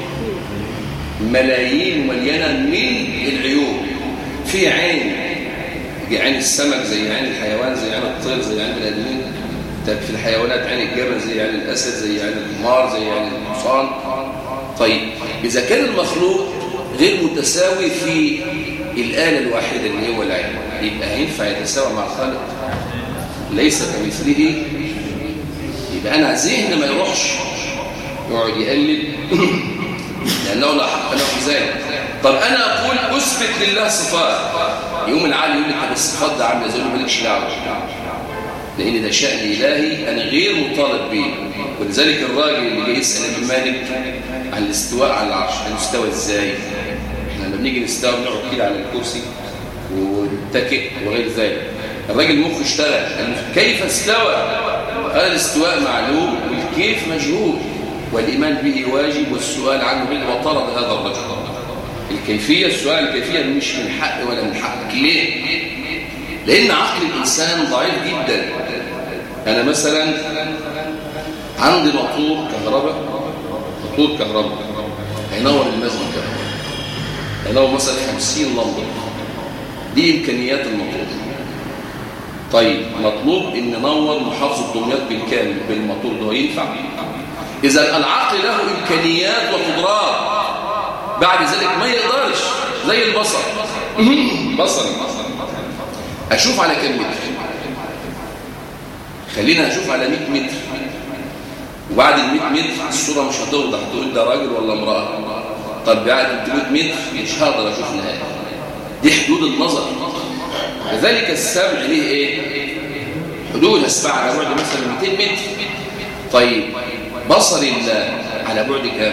ملايين ومليانة من العيون. في عين السمك زي عين الحيوان، زي عين الطير، زي عين البني آدمين. في الحيوانات عين الجمل زي عين الأسد، زي عين الحمار، زي عين الحصان. طيب إذا كان المخلوق غير متساوي في الآلة الواحدة اللي هو العين، يبقى هينفع يتساوى مع الخالق؟ ليس كمثله. يبقى أنا ذهن ما يروحش يقعد يقلب لأنه لا حق له في ذلك. طب أنا أقول أثبت لله صفات، يوم العالي يقول لك الصفات ده عامله زي ما مالكش دعوة، لأن ده شأن إلهي أنا غير مطالب به. ولذلك الراجل اللي جاي يسأل ابن مالك عن الاستواء على العرش، هنستوى إزاي؟ احنا لما بنيجي نستوى بنقعد كده على الكرسي ونتكئ وغير ذلك. الراجل مخه اشتغل، كيف استوى؟ قال الاستواء معلوم والكيف مجهول، والإيمان به واجب والسؤال عنه بدعة. وطرد هذا الرجل. الكيفية، السؤال الكيفية مش من حق ولا من حقك. ليه؟ لأن عقل الإنسان ضعيف جدا. أنا مثلا عندي موتور كهرباء هينور المسجد كهرباء، هينور مثلا 50 لمبة، دي إمكانيات الموتور. طيب مطلوب إن ننور محافظة دمياط بالكامل بالموتور ده، ينفع؟ إذا العقل له إمكانيات وقدرات، بعد ذلك ما يقدرش. زي البصر، بصري أشوف على كم متر؟ خلينا أشوف على 100 متر، وبعد ال 100 متر الصورة مش هتوضح، تقول ده راجل ولا امرأة. طب بعد 300 متر مش هقدر أشوف نهاية، دي حدود النظر. كذلك السمع ليه إيه؟ حدود. أسمع على بعد مثلا 200 متر. طيب بصر الله على بعد كام؟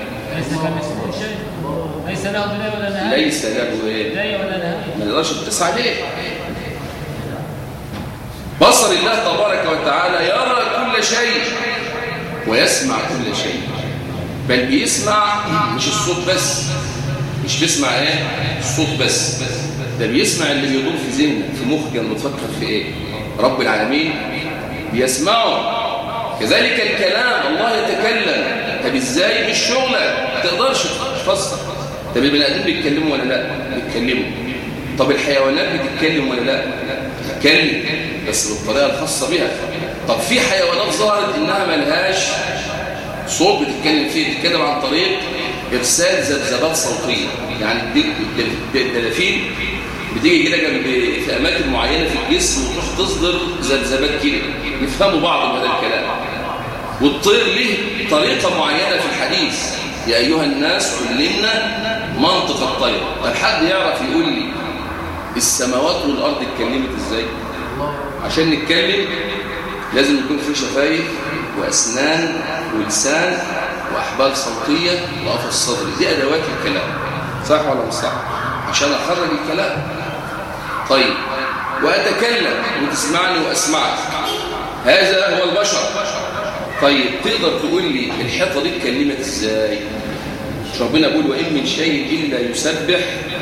ليس له بداية ولا نهاية. ليس له بداية ولا نهاية، ما نقدرش نتسع عليه. بصر الله تبارك وتعالى يرى كل شيء ويسمع كل شيء، بل بيسمع مش الصوت بس، مش بيسمع ايه الصوت بس، ده بيسمع اللي بيدور في ذهنك، في مخك لما تفكر في ايه. رب العالمين بيسمعه كذلك الكلام، الله يتكلم. طب ازاي؟ مش شغلك، ما تقدرش تفسر. طب البني ادمين بيتكلموا ولا لا؟ بيتكلموا. طب الحيوانات بتتكلم ولا لا؟ بتتكلم، بس بالطريقه الخاصه بها. طب في حيوانات ظهرت انها ملهاش صوت بتتكلم فيه، بتتكلم عن طريق ارسال ذبذبات صوتيه. يعني الدلافين بتيجي كده جنب في اماكن معينه في الجسم وتروح تصدر ذبذبات كده، يفهموا بعض بهذا الكلام. والطير له طريقه معينه في الحديث، يا ايها الناس علمنا منطق الطير. طب حد يعرف يقول لي السماوات والارض اتكلمت ازاي؟ عشان نتكلم لازم يكون في شفايف واسنان ولسان واحبال صوتيه وقفص صدري. دي ادوات الكلام، صح ولا مش صح؟ عشان اخرج الكلام. طيب، واتكلم وتسمعني واسمعك، هذا هو البشر. طيب تقدر تقول لي الحيطه دي اتكلمت ازاي؟ ربنا بيقول وان من شيء الا يسبح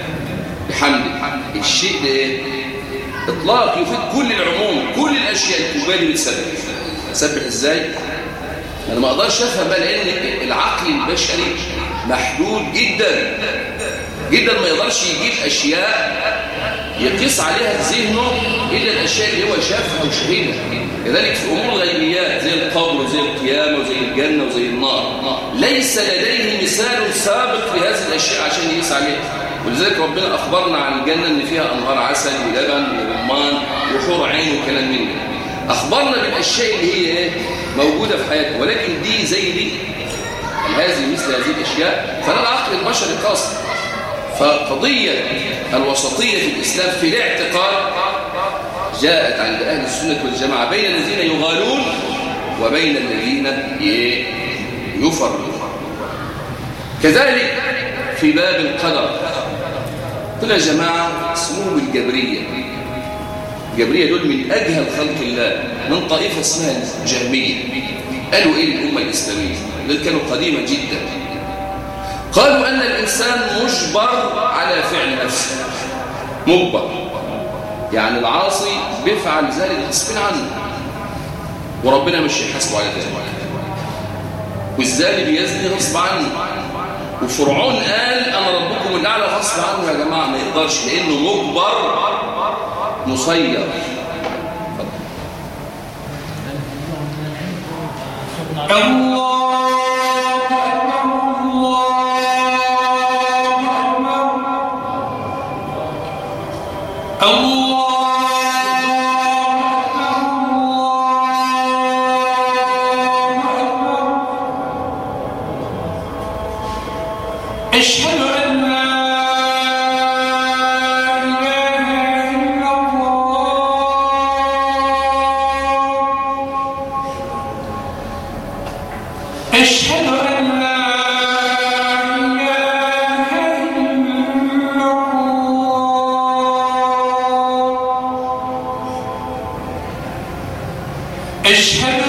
بحمده. الشيء ده ايه؟ اطلاق يفيد كل العموم، كل الاشياء الكبيره بتسبح. تسبح ازاي؟ انا ما اقدرش افهم بقى، لان العقل البشري محدود جدا جدا، ما يقدرش يجيب اشياء يقيس عليها ذهنه الا الاشياء اللي هو شافها وشهدها. كذلك في امور الغيبيات زي القبر وزي القيامه وزي الجنه وزي النار، ليس لديه مثال سابق لهذه الاشياء عشان يقيس عليها. ولذلك ربنا اخبرنا عن الجنه ان فيها انهار عسل ولبن ورمان وحور عين وكلام من ده. اخبرنا بالاشياء اللي هي ايه موجوده في حياتنا، ولكن دي زي دي، هذه مثل هذه الاشياء، فلا العقل البشري قاصر. فقضيه الوسطيه في الاسلام في الاعتقاد جاءت عند اهل السنه والجماعه بين الذين يغالون وبين الذين يفرطون. كذلك في باب القدر طلع جماعه اسمهم الجبريه. الجبريه دول من اجهل خلق الله، من طائفه اسمها الجهميه. قالوا ايه الامه الاسلاميه؟ دول كانوا قديما جدا. قالوا ان الانسان مجبر على فعل نفسه، مجبر، يعني العاصي بيفعل ذلك غصب عنه وربنا مش هيحاسبه على ذلك، والزاني بيزني غصب عنه. وفرعون قال انا ربكم الاعلى غصب عنه. يا جماعه ما يقدرش، لانه مجبر مسير. أشهد أن لا إله إلا الله. أشهد أن لا إله إلا الله. أشهد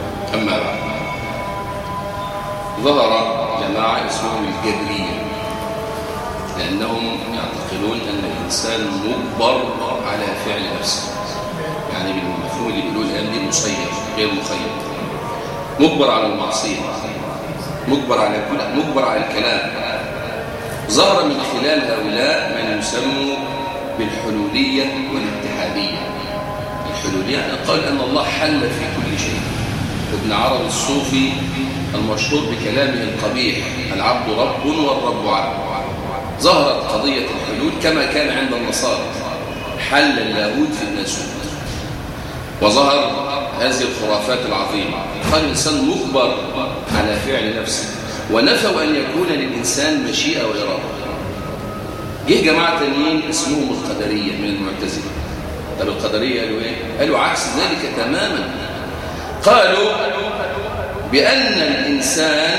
ظهر جماعة اسمهم الجبرية. لأنهم يعتقدون أن الإنسان مجبر على فعل نفسه، يعني بالمفهوم اللي بيقولوا الآن دي مسير غير مخير، مجبر على المعصية، مجبر على الكلام. ظهر من خلال هؤلاء من يسموا بالحلولية والاتحادية. الحلولية يعني قال أن الله حل في كل شيء. ابن عربي الصوفي المشهور بكلامه القبيح العبد رب والرب عبد. ظهرت قضية الحلول كما كان عند النصارى، حل اللاهوت في الناسوت، وظهر هذه الخرافات العظيمة. قال الإنسان مجبر على فعل نفسه، ونفوا أن يكون للإنسان مشيئة وإرادة. جه جماعة تانيين اسمهم القدرية من المعتزلة. طب القدرية قالوا إيه؟ قالوا عكس ذلك تماما. قالوا بأن الإنسان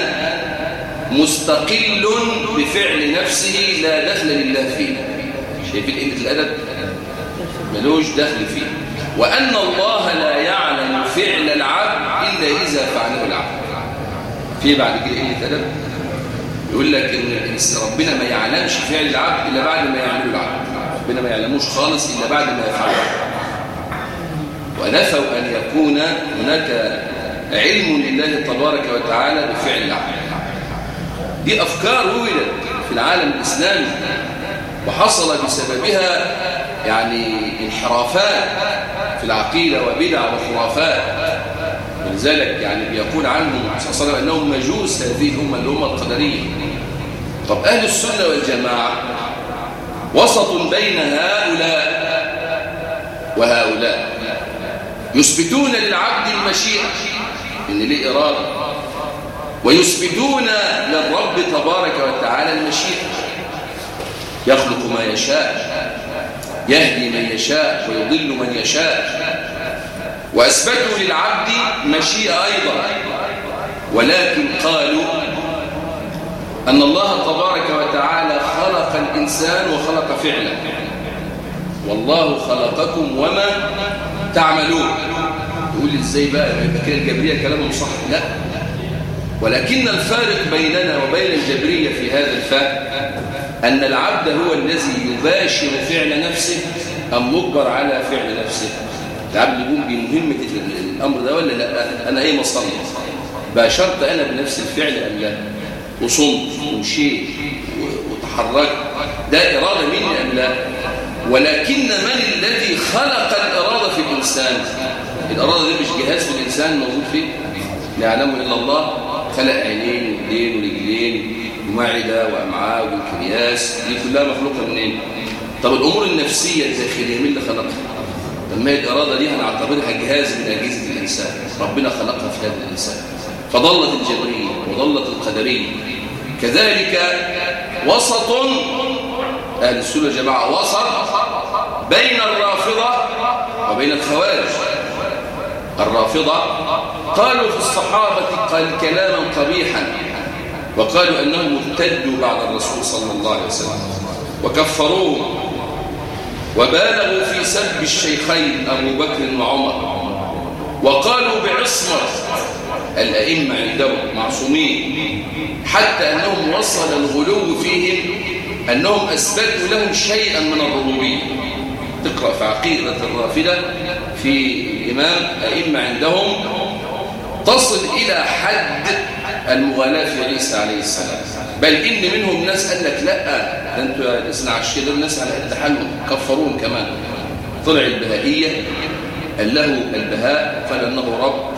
مستقل بفعل نفسه لا دخل لله فيه. شايفين قلة الأدب؟ ملوش دخل فيه. وأن الله لا يعلم فعل العبد إلا إذا فعله العبد. في بعد كده قلة أدب يقول لك إن ربنا ما يعلمش فعل العبد إلا بعد ما يعمله العبد. ربنا ما يعلموش خالص إلا بعد ما يفعله. ونفوا أن يكون هناك علم لله تبارك وتعالى بفعل العبد. دي أفكار ولدت في العالم الإسلامي، وحصل بسببها يعني انحرافات في العقيدة وبدع وخرافات. ولذلك يعني بيقول عنهم صلى الله عليه وسلم أنهم مجوس هذه الأمة اللي هم القدرية. طب أهل السنة والجماعة وسط بين هؤلاء وهؤلاء، يثبتون للعبد المشيئة إن ليه إرادة، ويثبتون للرب تبارك وتعالى المشيئة، يخلق ما يشاء، يهدي من يشاء ويضل من يشاء. وأثبتوا للعبد مشيئة أيضا، ولكن قالوا أن الله تبارك وتعالى خلق الإنسان وخلق فعله، والله خلقكم وما تعملون. يقول إزاي بقى يبقى كده الجبرية كلامهم صح؟ لا، ولكن الفارق بيننا وبين الجبرية في هذا الفهم أن العبد هو الذي يباشر فعل نفسه أم مجبر على فعل نفسه. العبد يقوم بمهمة الأمر ده ولا لا؟ أنا إيه مصلي؟ باشرت أنا بنفس الفعل أم لا؟ وصمت ومشيت وتحركت، ده إرادة مني أم لا؟ ولكن من الذي خلق الإرادة في الإنسان؟ الإرادة دي مش جهاز في الإنسان موجود فيه لا يعلمه إلا الله. خلق عينين ودين ورجلين ومعدة وأمعاء وبنكرياس، دي كلها مخلوقة منين؟ طب الأمور النفسية الداخلية مين اللي خلقها؟ لما هي الإرادة دي هنعتبرها جهاز من أجهزة الإنسان، ربنا خلقها في هذا الإنسان. فضلت الجبرية وضلت القدرية. كذلك وسط أهل السنة والجماعة، وسط بين الرافضة وبين الخوارج. الرافضة قالوا في الصحابة قال كلاما قبيحا، وقالوا أنهم ارتدوا بعد الرسول صلى الله عليه وسلم وكفروه، وبالغوا في سب الشيخين أبو بكر وعمر، وقالوا بعصمة الأئمة عندهم معصومين، حتى أنهم وصل الغلو فيهم أنهم أثبتوا لهم شيئا من الربوبية. تقرأ في عقيدة الرافضة في إمام أئمة عندهم تصل إلى حد المغالاة في عيسى عليه السلام، بل إن منهم ناس قال لك لا ده أنتوا الاثنى عشرية الناس على التحلم، كفرون كمان. طلع البهائية قال له البهاء قال أنه رب،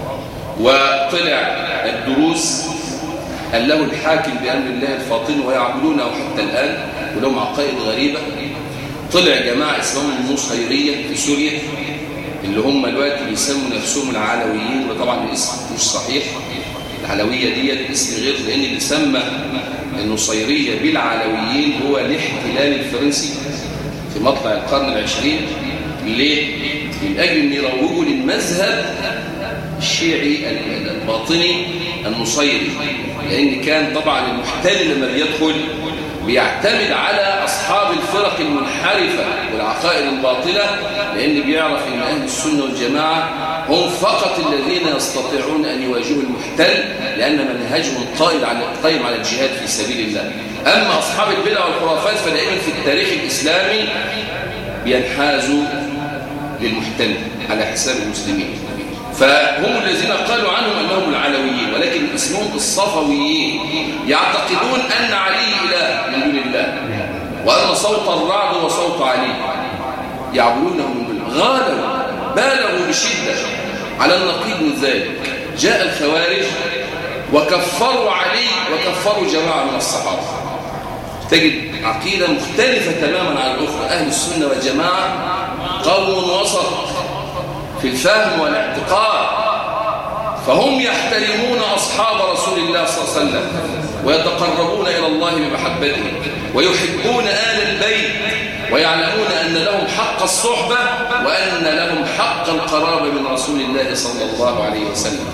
وطلع الدروز قال له الحاكم بأمر الله الفاطن ويعبدونه حتى الآن ولهم عقائد غريبة. طلع جماعة اسمهم النصيرية في سوريا اللي هم دلوقتي بيسموا نفسهم العلويين، وطبعا الاسم مش صحيح. العلوية دي اسم غير، لأن اللي سمى النصيرية بالعلويين هو الاحتلال الفرنسي في مطلع القرن العشرين. ليه؟ من أجل أن يروجوا للمذهب الشيعي الباطني النصيري، لأن كان طبعا المحتل لما بيدخل بيعتمد على أصحاب الفرق المنحرفة والعقائد الباطلة، لأن بيعرف أن أهل السنة والجماعة هم فقط الذين يستطيعون أن يواجهوا المحتل، لأن منهجهم قائم على الجهاد في سبيل الله. أما أصحاب البدع والخرافات فدائما في التاريخ الإسلامي بينحازوا للمحتل على حساب المسلمين، فهم الذين قالوا عنهم أنهم العلويين، ولكن اسمهم الصفويين. يعتقدون أن علي إله من دون الله، وأن صوت الرعد وصوت علي يعبدونه من دون الله. بالغوا بشدة على النقيض من ذلك. جاء الخوارج وكفروا علي وكفروا جماعة من الصحابة. تجد عقيدة مختلفة تماما عن الأخرى. أهل السنة والجماعة قوم وسط في الفهم والاعتقاد، فهم يحترمون أصحاب رسول الله صلى الله عليه وسلم ويتقربون إلى الله بمحبته، ويحبون آل البيت، ويعلمون أن لهم حق الصحبة وأن لهم حق القرابة من رسول الله صلى الله عليه وسلم.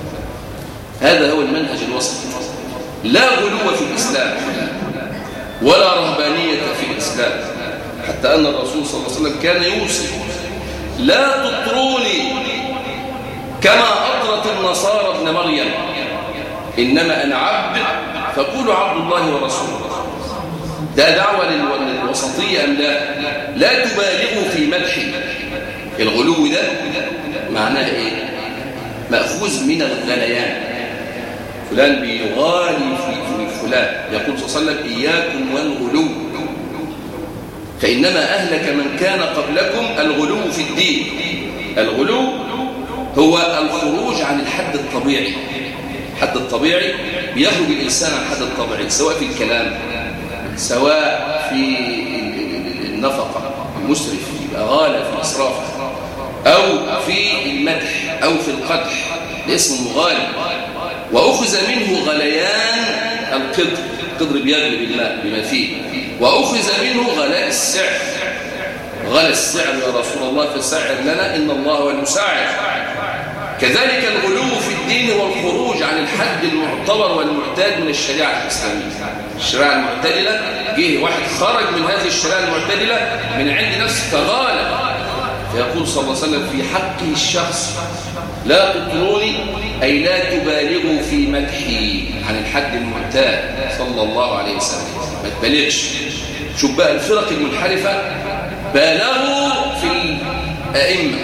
هذا هو المنهج الوسط. لا غلو في الإسلام ولا رهبانية في الإسلام، حتى أن الرسول صلى الله عليه وسلم كان يوصي: لا تطروني كما أطرت النصارى ابن مريم، إنما أنا عبد فقولوا عبد الله ورسوله. ده دعوة للوسطية أم لا؟ لا تبالغوا في مدحي. الغلو ده معناه إيه؟ مأخوذ من الغليان. فلان بيغالي في فلان. يقول صلى الله عليه وسلم: إياكم والغلو، فإنما أهلك من كان قبلكم الغلو في الدين. الغلو هو الخروج عن الحد الطبيعي. الحد الطبيعي بيخرج الإنسان عن الحد الطبيعي، سواء في الكلام، سواء في النفقة، المسرف يبقى غالى في الإسراف، أو في المدح أو في القدح، اسمه مغالي. وأخذ منه غليان القدر، القدر بيغلب الماء بما فيه. وأخذ منه غلاء السعر. غلى السعر يا رسول الله فسعر لنا، إن الله هو المساعر. كذلك الغلو في الدين هو الخروج عن الحد المعتبر والمعتاد من الشريعة الإسلامية. الشريعة المعتدلة، جه واحد خرج من هذه الشريعة المعتدلة من عند نفسه فغالب، فيقول صلى الله عليه وسلم في حقه الشخص: لا تطروني، أي لا تبالغوا في مدحي عن الحد المعتاد صلى الله عليه وسلم. ما تبالغش. شوف بقى الفرق المنحرفة بالغوا في الأئمة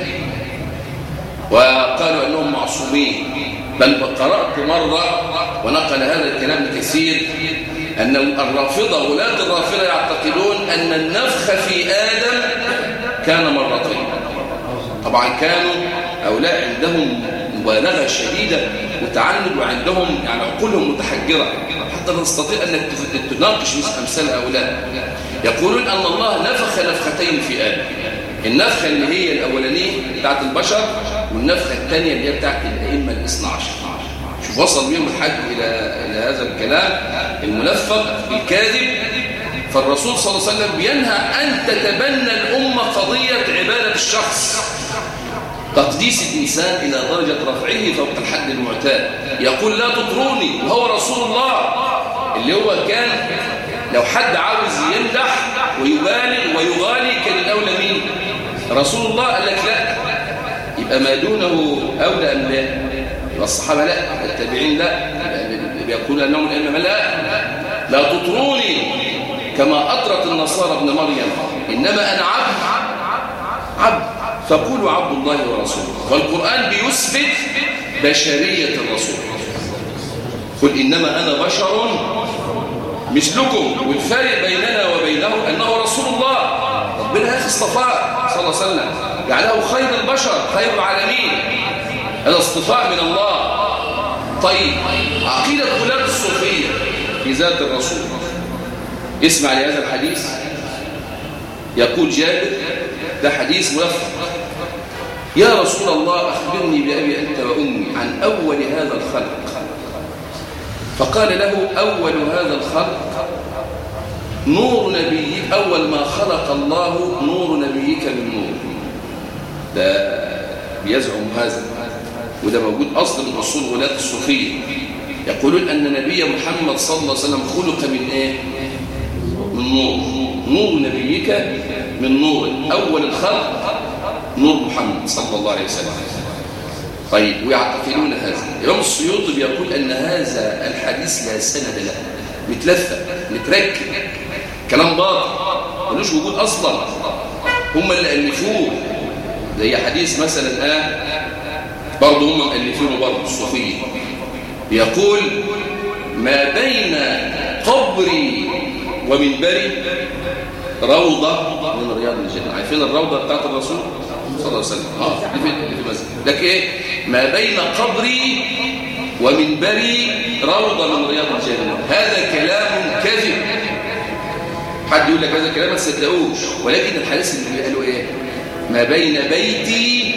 وقالوا أنهم معصومين. بل قرأت مرة ونقل هذا الكلام كثير أن الرافضة، ولاة الرافضة، يعتقدون أن النفخ في آدم كان مرتين. طبعا كانوا هؤلاء عندهم مبالغة شديدة وتعنت، وعندهم يعني عقولهم متحجرة حتى لا تستطيع أنك تناقش مثل أمثال هؤلاء. يقولون أن الله نفخ نفختين في آدم. النفخة اللي هي الأولانية بتاعت البشر، والنفخة الثانية اللي هي بتاعت الأئمة ال12. شوف وصل بهم الحج إلى هذا الكلام المنفق الكاذب. فالرسول صلى الله عليه وسلم بينهى أن تتبنى الأمة قضية عبادة الشخص، تقديس الإنسان إلى درجة رفعه فوق الحد المعتاد. يقول: لا تطروني، وهو رسول الله اللي هو كان لو حد عاوز يمدح ويبالغ ويغالي كان الأولى مين؟ رسول الله. قال لك لا، يبقى ما دونه أولى أم لا؟ يبقى الصحابة لا، التابعين لا، بيقول أنهم الأئمة لا تطروني كما أطرت النصارى ابن مريم، إنما أنا عبد فقولوا عبد الله ورسوله. والقرآن بيثبت بشرية الرسول. قل إنما أنا بشر مثلكم، والفارق بيننا وبينه أنه رسول الله. ربنا يا أخي اصطفاه صلى الله عليه وسلم، جعله خير البشر، خير العالمين. هذا اصطفاء من الله. طيب، عقيدة غلاة الصوفية في ذات الرسول. اسمع لهذا الحديث. يقول جابر، ده حديث ملفق: يا رسول الله أخبرني بأبي أنت وأمي عن أول هذا الخلق. فقال له: أول هذا الخلق نور نبيك، أول ما خلق الله نور نبيك من نور. ده بيزعم هذا، وده موجود أصل من أصول غلاة الصوفية. يقولون أن نبي محمد صلى الله عليه وسلم خلق من إيه؟ من نور. نور نبيك من نور. أول الخلق نور محمد صلى الله عليه وسلم. طيب ويعتقدون هذا. الإمام السيوطي بيقول أن هذا الحديث لا سند له، متلفق متركب، كلام باطل ملوش وجود أصلا، هم اللي ألفوه. زي حديث مثلا برضه هم مؤلفينه برضه الصوفية، يقول ما بين قبري ومنبري روضة من رياض الجنة. عارفين الروضة بتاعت الرسول صلى الله عليه وسلم؟ اللي في المسجد. لكن ايه؟ ما بين قبري ومنبري روضة من رياض الجنة. هذا كلام كذب. حد يقول لك هذا كلام ما تصدقوش، ولكن الحديث اللي قالوا ايه؟ ما بين بيتي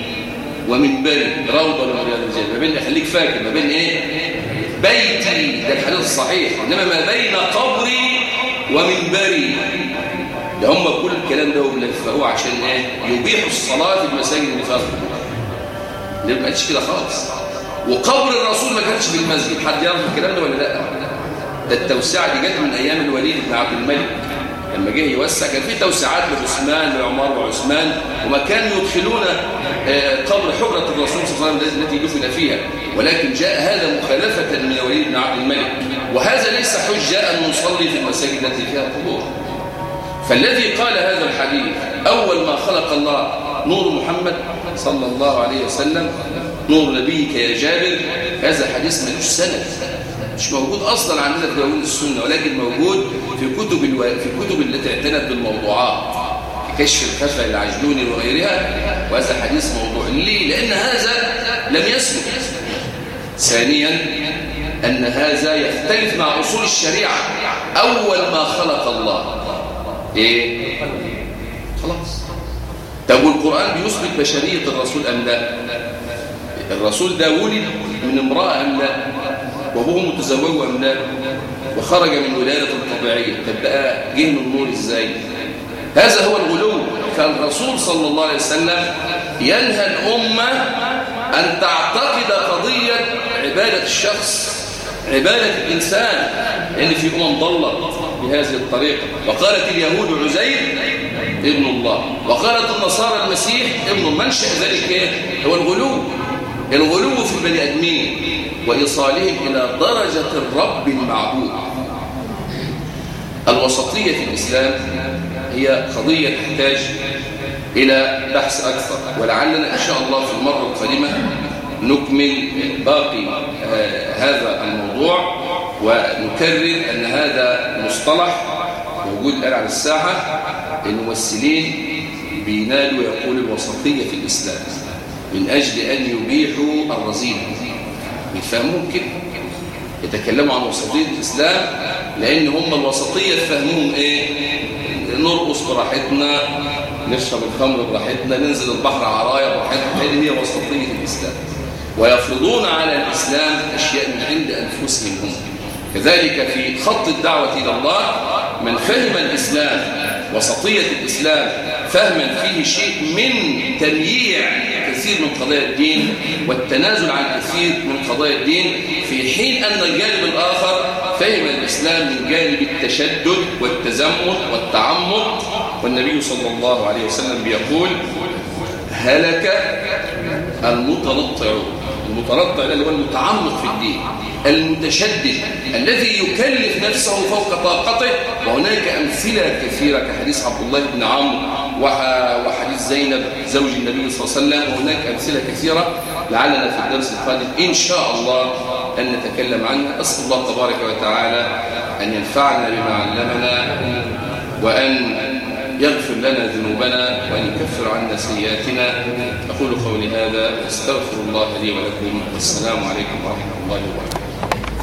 ومنبري روضة من رياض الجنة. ما بين، خليك فاكر، ما بين ايه؟ بيتي، ده الحديث الصحيح. انما ما بين قبري ومنبري، ده هم كل الكلام ده وبيلفقوه عشان ايه؟ يبيحوا الصلاة في المساجد اللي فيها القبور. ليه ما قالش كده خالص؟ وقبر الرسول ما كانش في المسجد. حد يعرف الكلام ده ولا لا؟ ده التوسعة دي جت من ايام الوليد بن عبد الملك، لما جه يوسع كان في توسعات لعثمان وعمر وعثمان، وما كانوا يدخلون قبر حجرة الرسول صلى الله عليه وسلم التي دفن فيها، ولكن جاء هذا مخالفة من الوليد بن عبد الملك، وهذا ليس حجة أن نصلي في المساجد التي فيها قبور. فالذي قال هذا الحديث أول ما خلق الله نور محمد صلى الله عليه وسلم، نور نبيك يا جابر، هذا حديث ملوش سند، مش موجود أصلا عندنا في دواوين السنة، ولكن موجود في الكتب التي اعتنت بالموضوعات، كشف الخفا العجلوني وغيرها، وهذا حديث موضوع. ليه؟ لأن هذا لم يثبت. ثانيا أن هذا يختلف مع أصول الشريعة. أول ما خلق الله إيه؟ خلاص. طب والقرآن بيثبت بشرية الرسول أم لا؟ الرسول ده ولد من امرأة أم لا؟ وأبوه متزوج أم لا؟ وخرج من ولادة طبيعية. طب بقى جه من النور إزاي؟ هذا هو الغلو. فالرسول صلى الله عليه وسلم ينهى الأمة أن تعتقد قضية عبادة الشخص، عبادة الإنسان، لأن في ضلت بهذه الطريقة. وقالت اليهود عزير ابن الله، وقالت النصارى المسيح ابن. منشأ ذلك إيه؟ هو الغلو. الغلو في البني آدمين وإيصالهم إلى درجة الرب المعبود. الوسطية في الإسلام هي قضية تحتاج إلى بحث أكثر، ولعلنا إن شاء الله في المرة القادمة نكمل باقي هذا الموضوع، ونكرر أن هذا مصطلح موجود الآن على الساحة. الممثلين بينادوا يقول الوسطية في الإسلام من أجل أن يبيحوا الرذيلة. بيفهمون كده، يتكلموا عن وسطية الإسلام لأن هم الوسطية فهمهم إيه؟ نرقص براحتنا، نشرب الخمر براحتنا، ننزل البحر عرايا براحتنا. هذه هي وسطية الإسلام، ويفرضون على الإسلام أشياء من عند أنفسهم هم. كذلك في خط الدعوة إلى الله من فهم الإسلام وسطية الإسلام فهما فيه شيء من تمييع كثير من قضايا الدين والتنازل عن كثير من قضايا الدين، في حين أن الجانب الآخر فهم الإسلام من جانب التشدد والتزمت والتعمق. والنبي صلى الله عليه وسلم بيقول هلك المتنطعون. المتنطع اللي هو المتعمق في الدين، المتشدد الذي يكلف نفسه فوق طاقته. وهناك أمثلة كثيرة كحديث عبد الله بن عمرو وحديث زينب زوج النبي صلى الله عليه وسلم، وهناك أمثلة كثيرة لعلنا في الدرس القادم إن شاء الله أن نتكلم عنها. أسأل الله تبارك وتعالى أن ينفعنا بما علمنا، وأن يغفر لنا ذنوبنا، وأن يكفر عنا سيئاتنا. أقول قولي هذا، أستغفر الله لي ولكم، والسلام عليكم ورحمة الله وبركاته.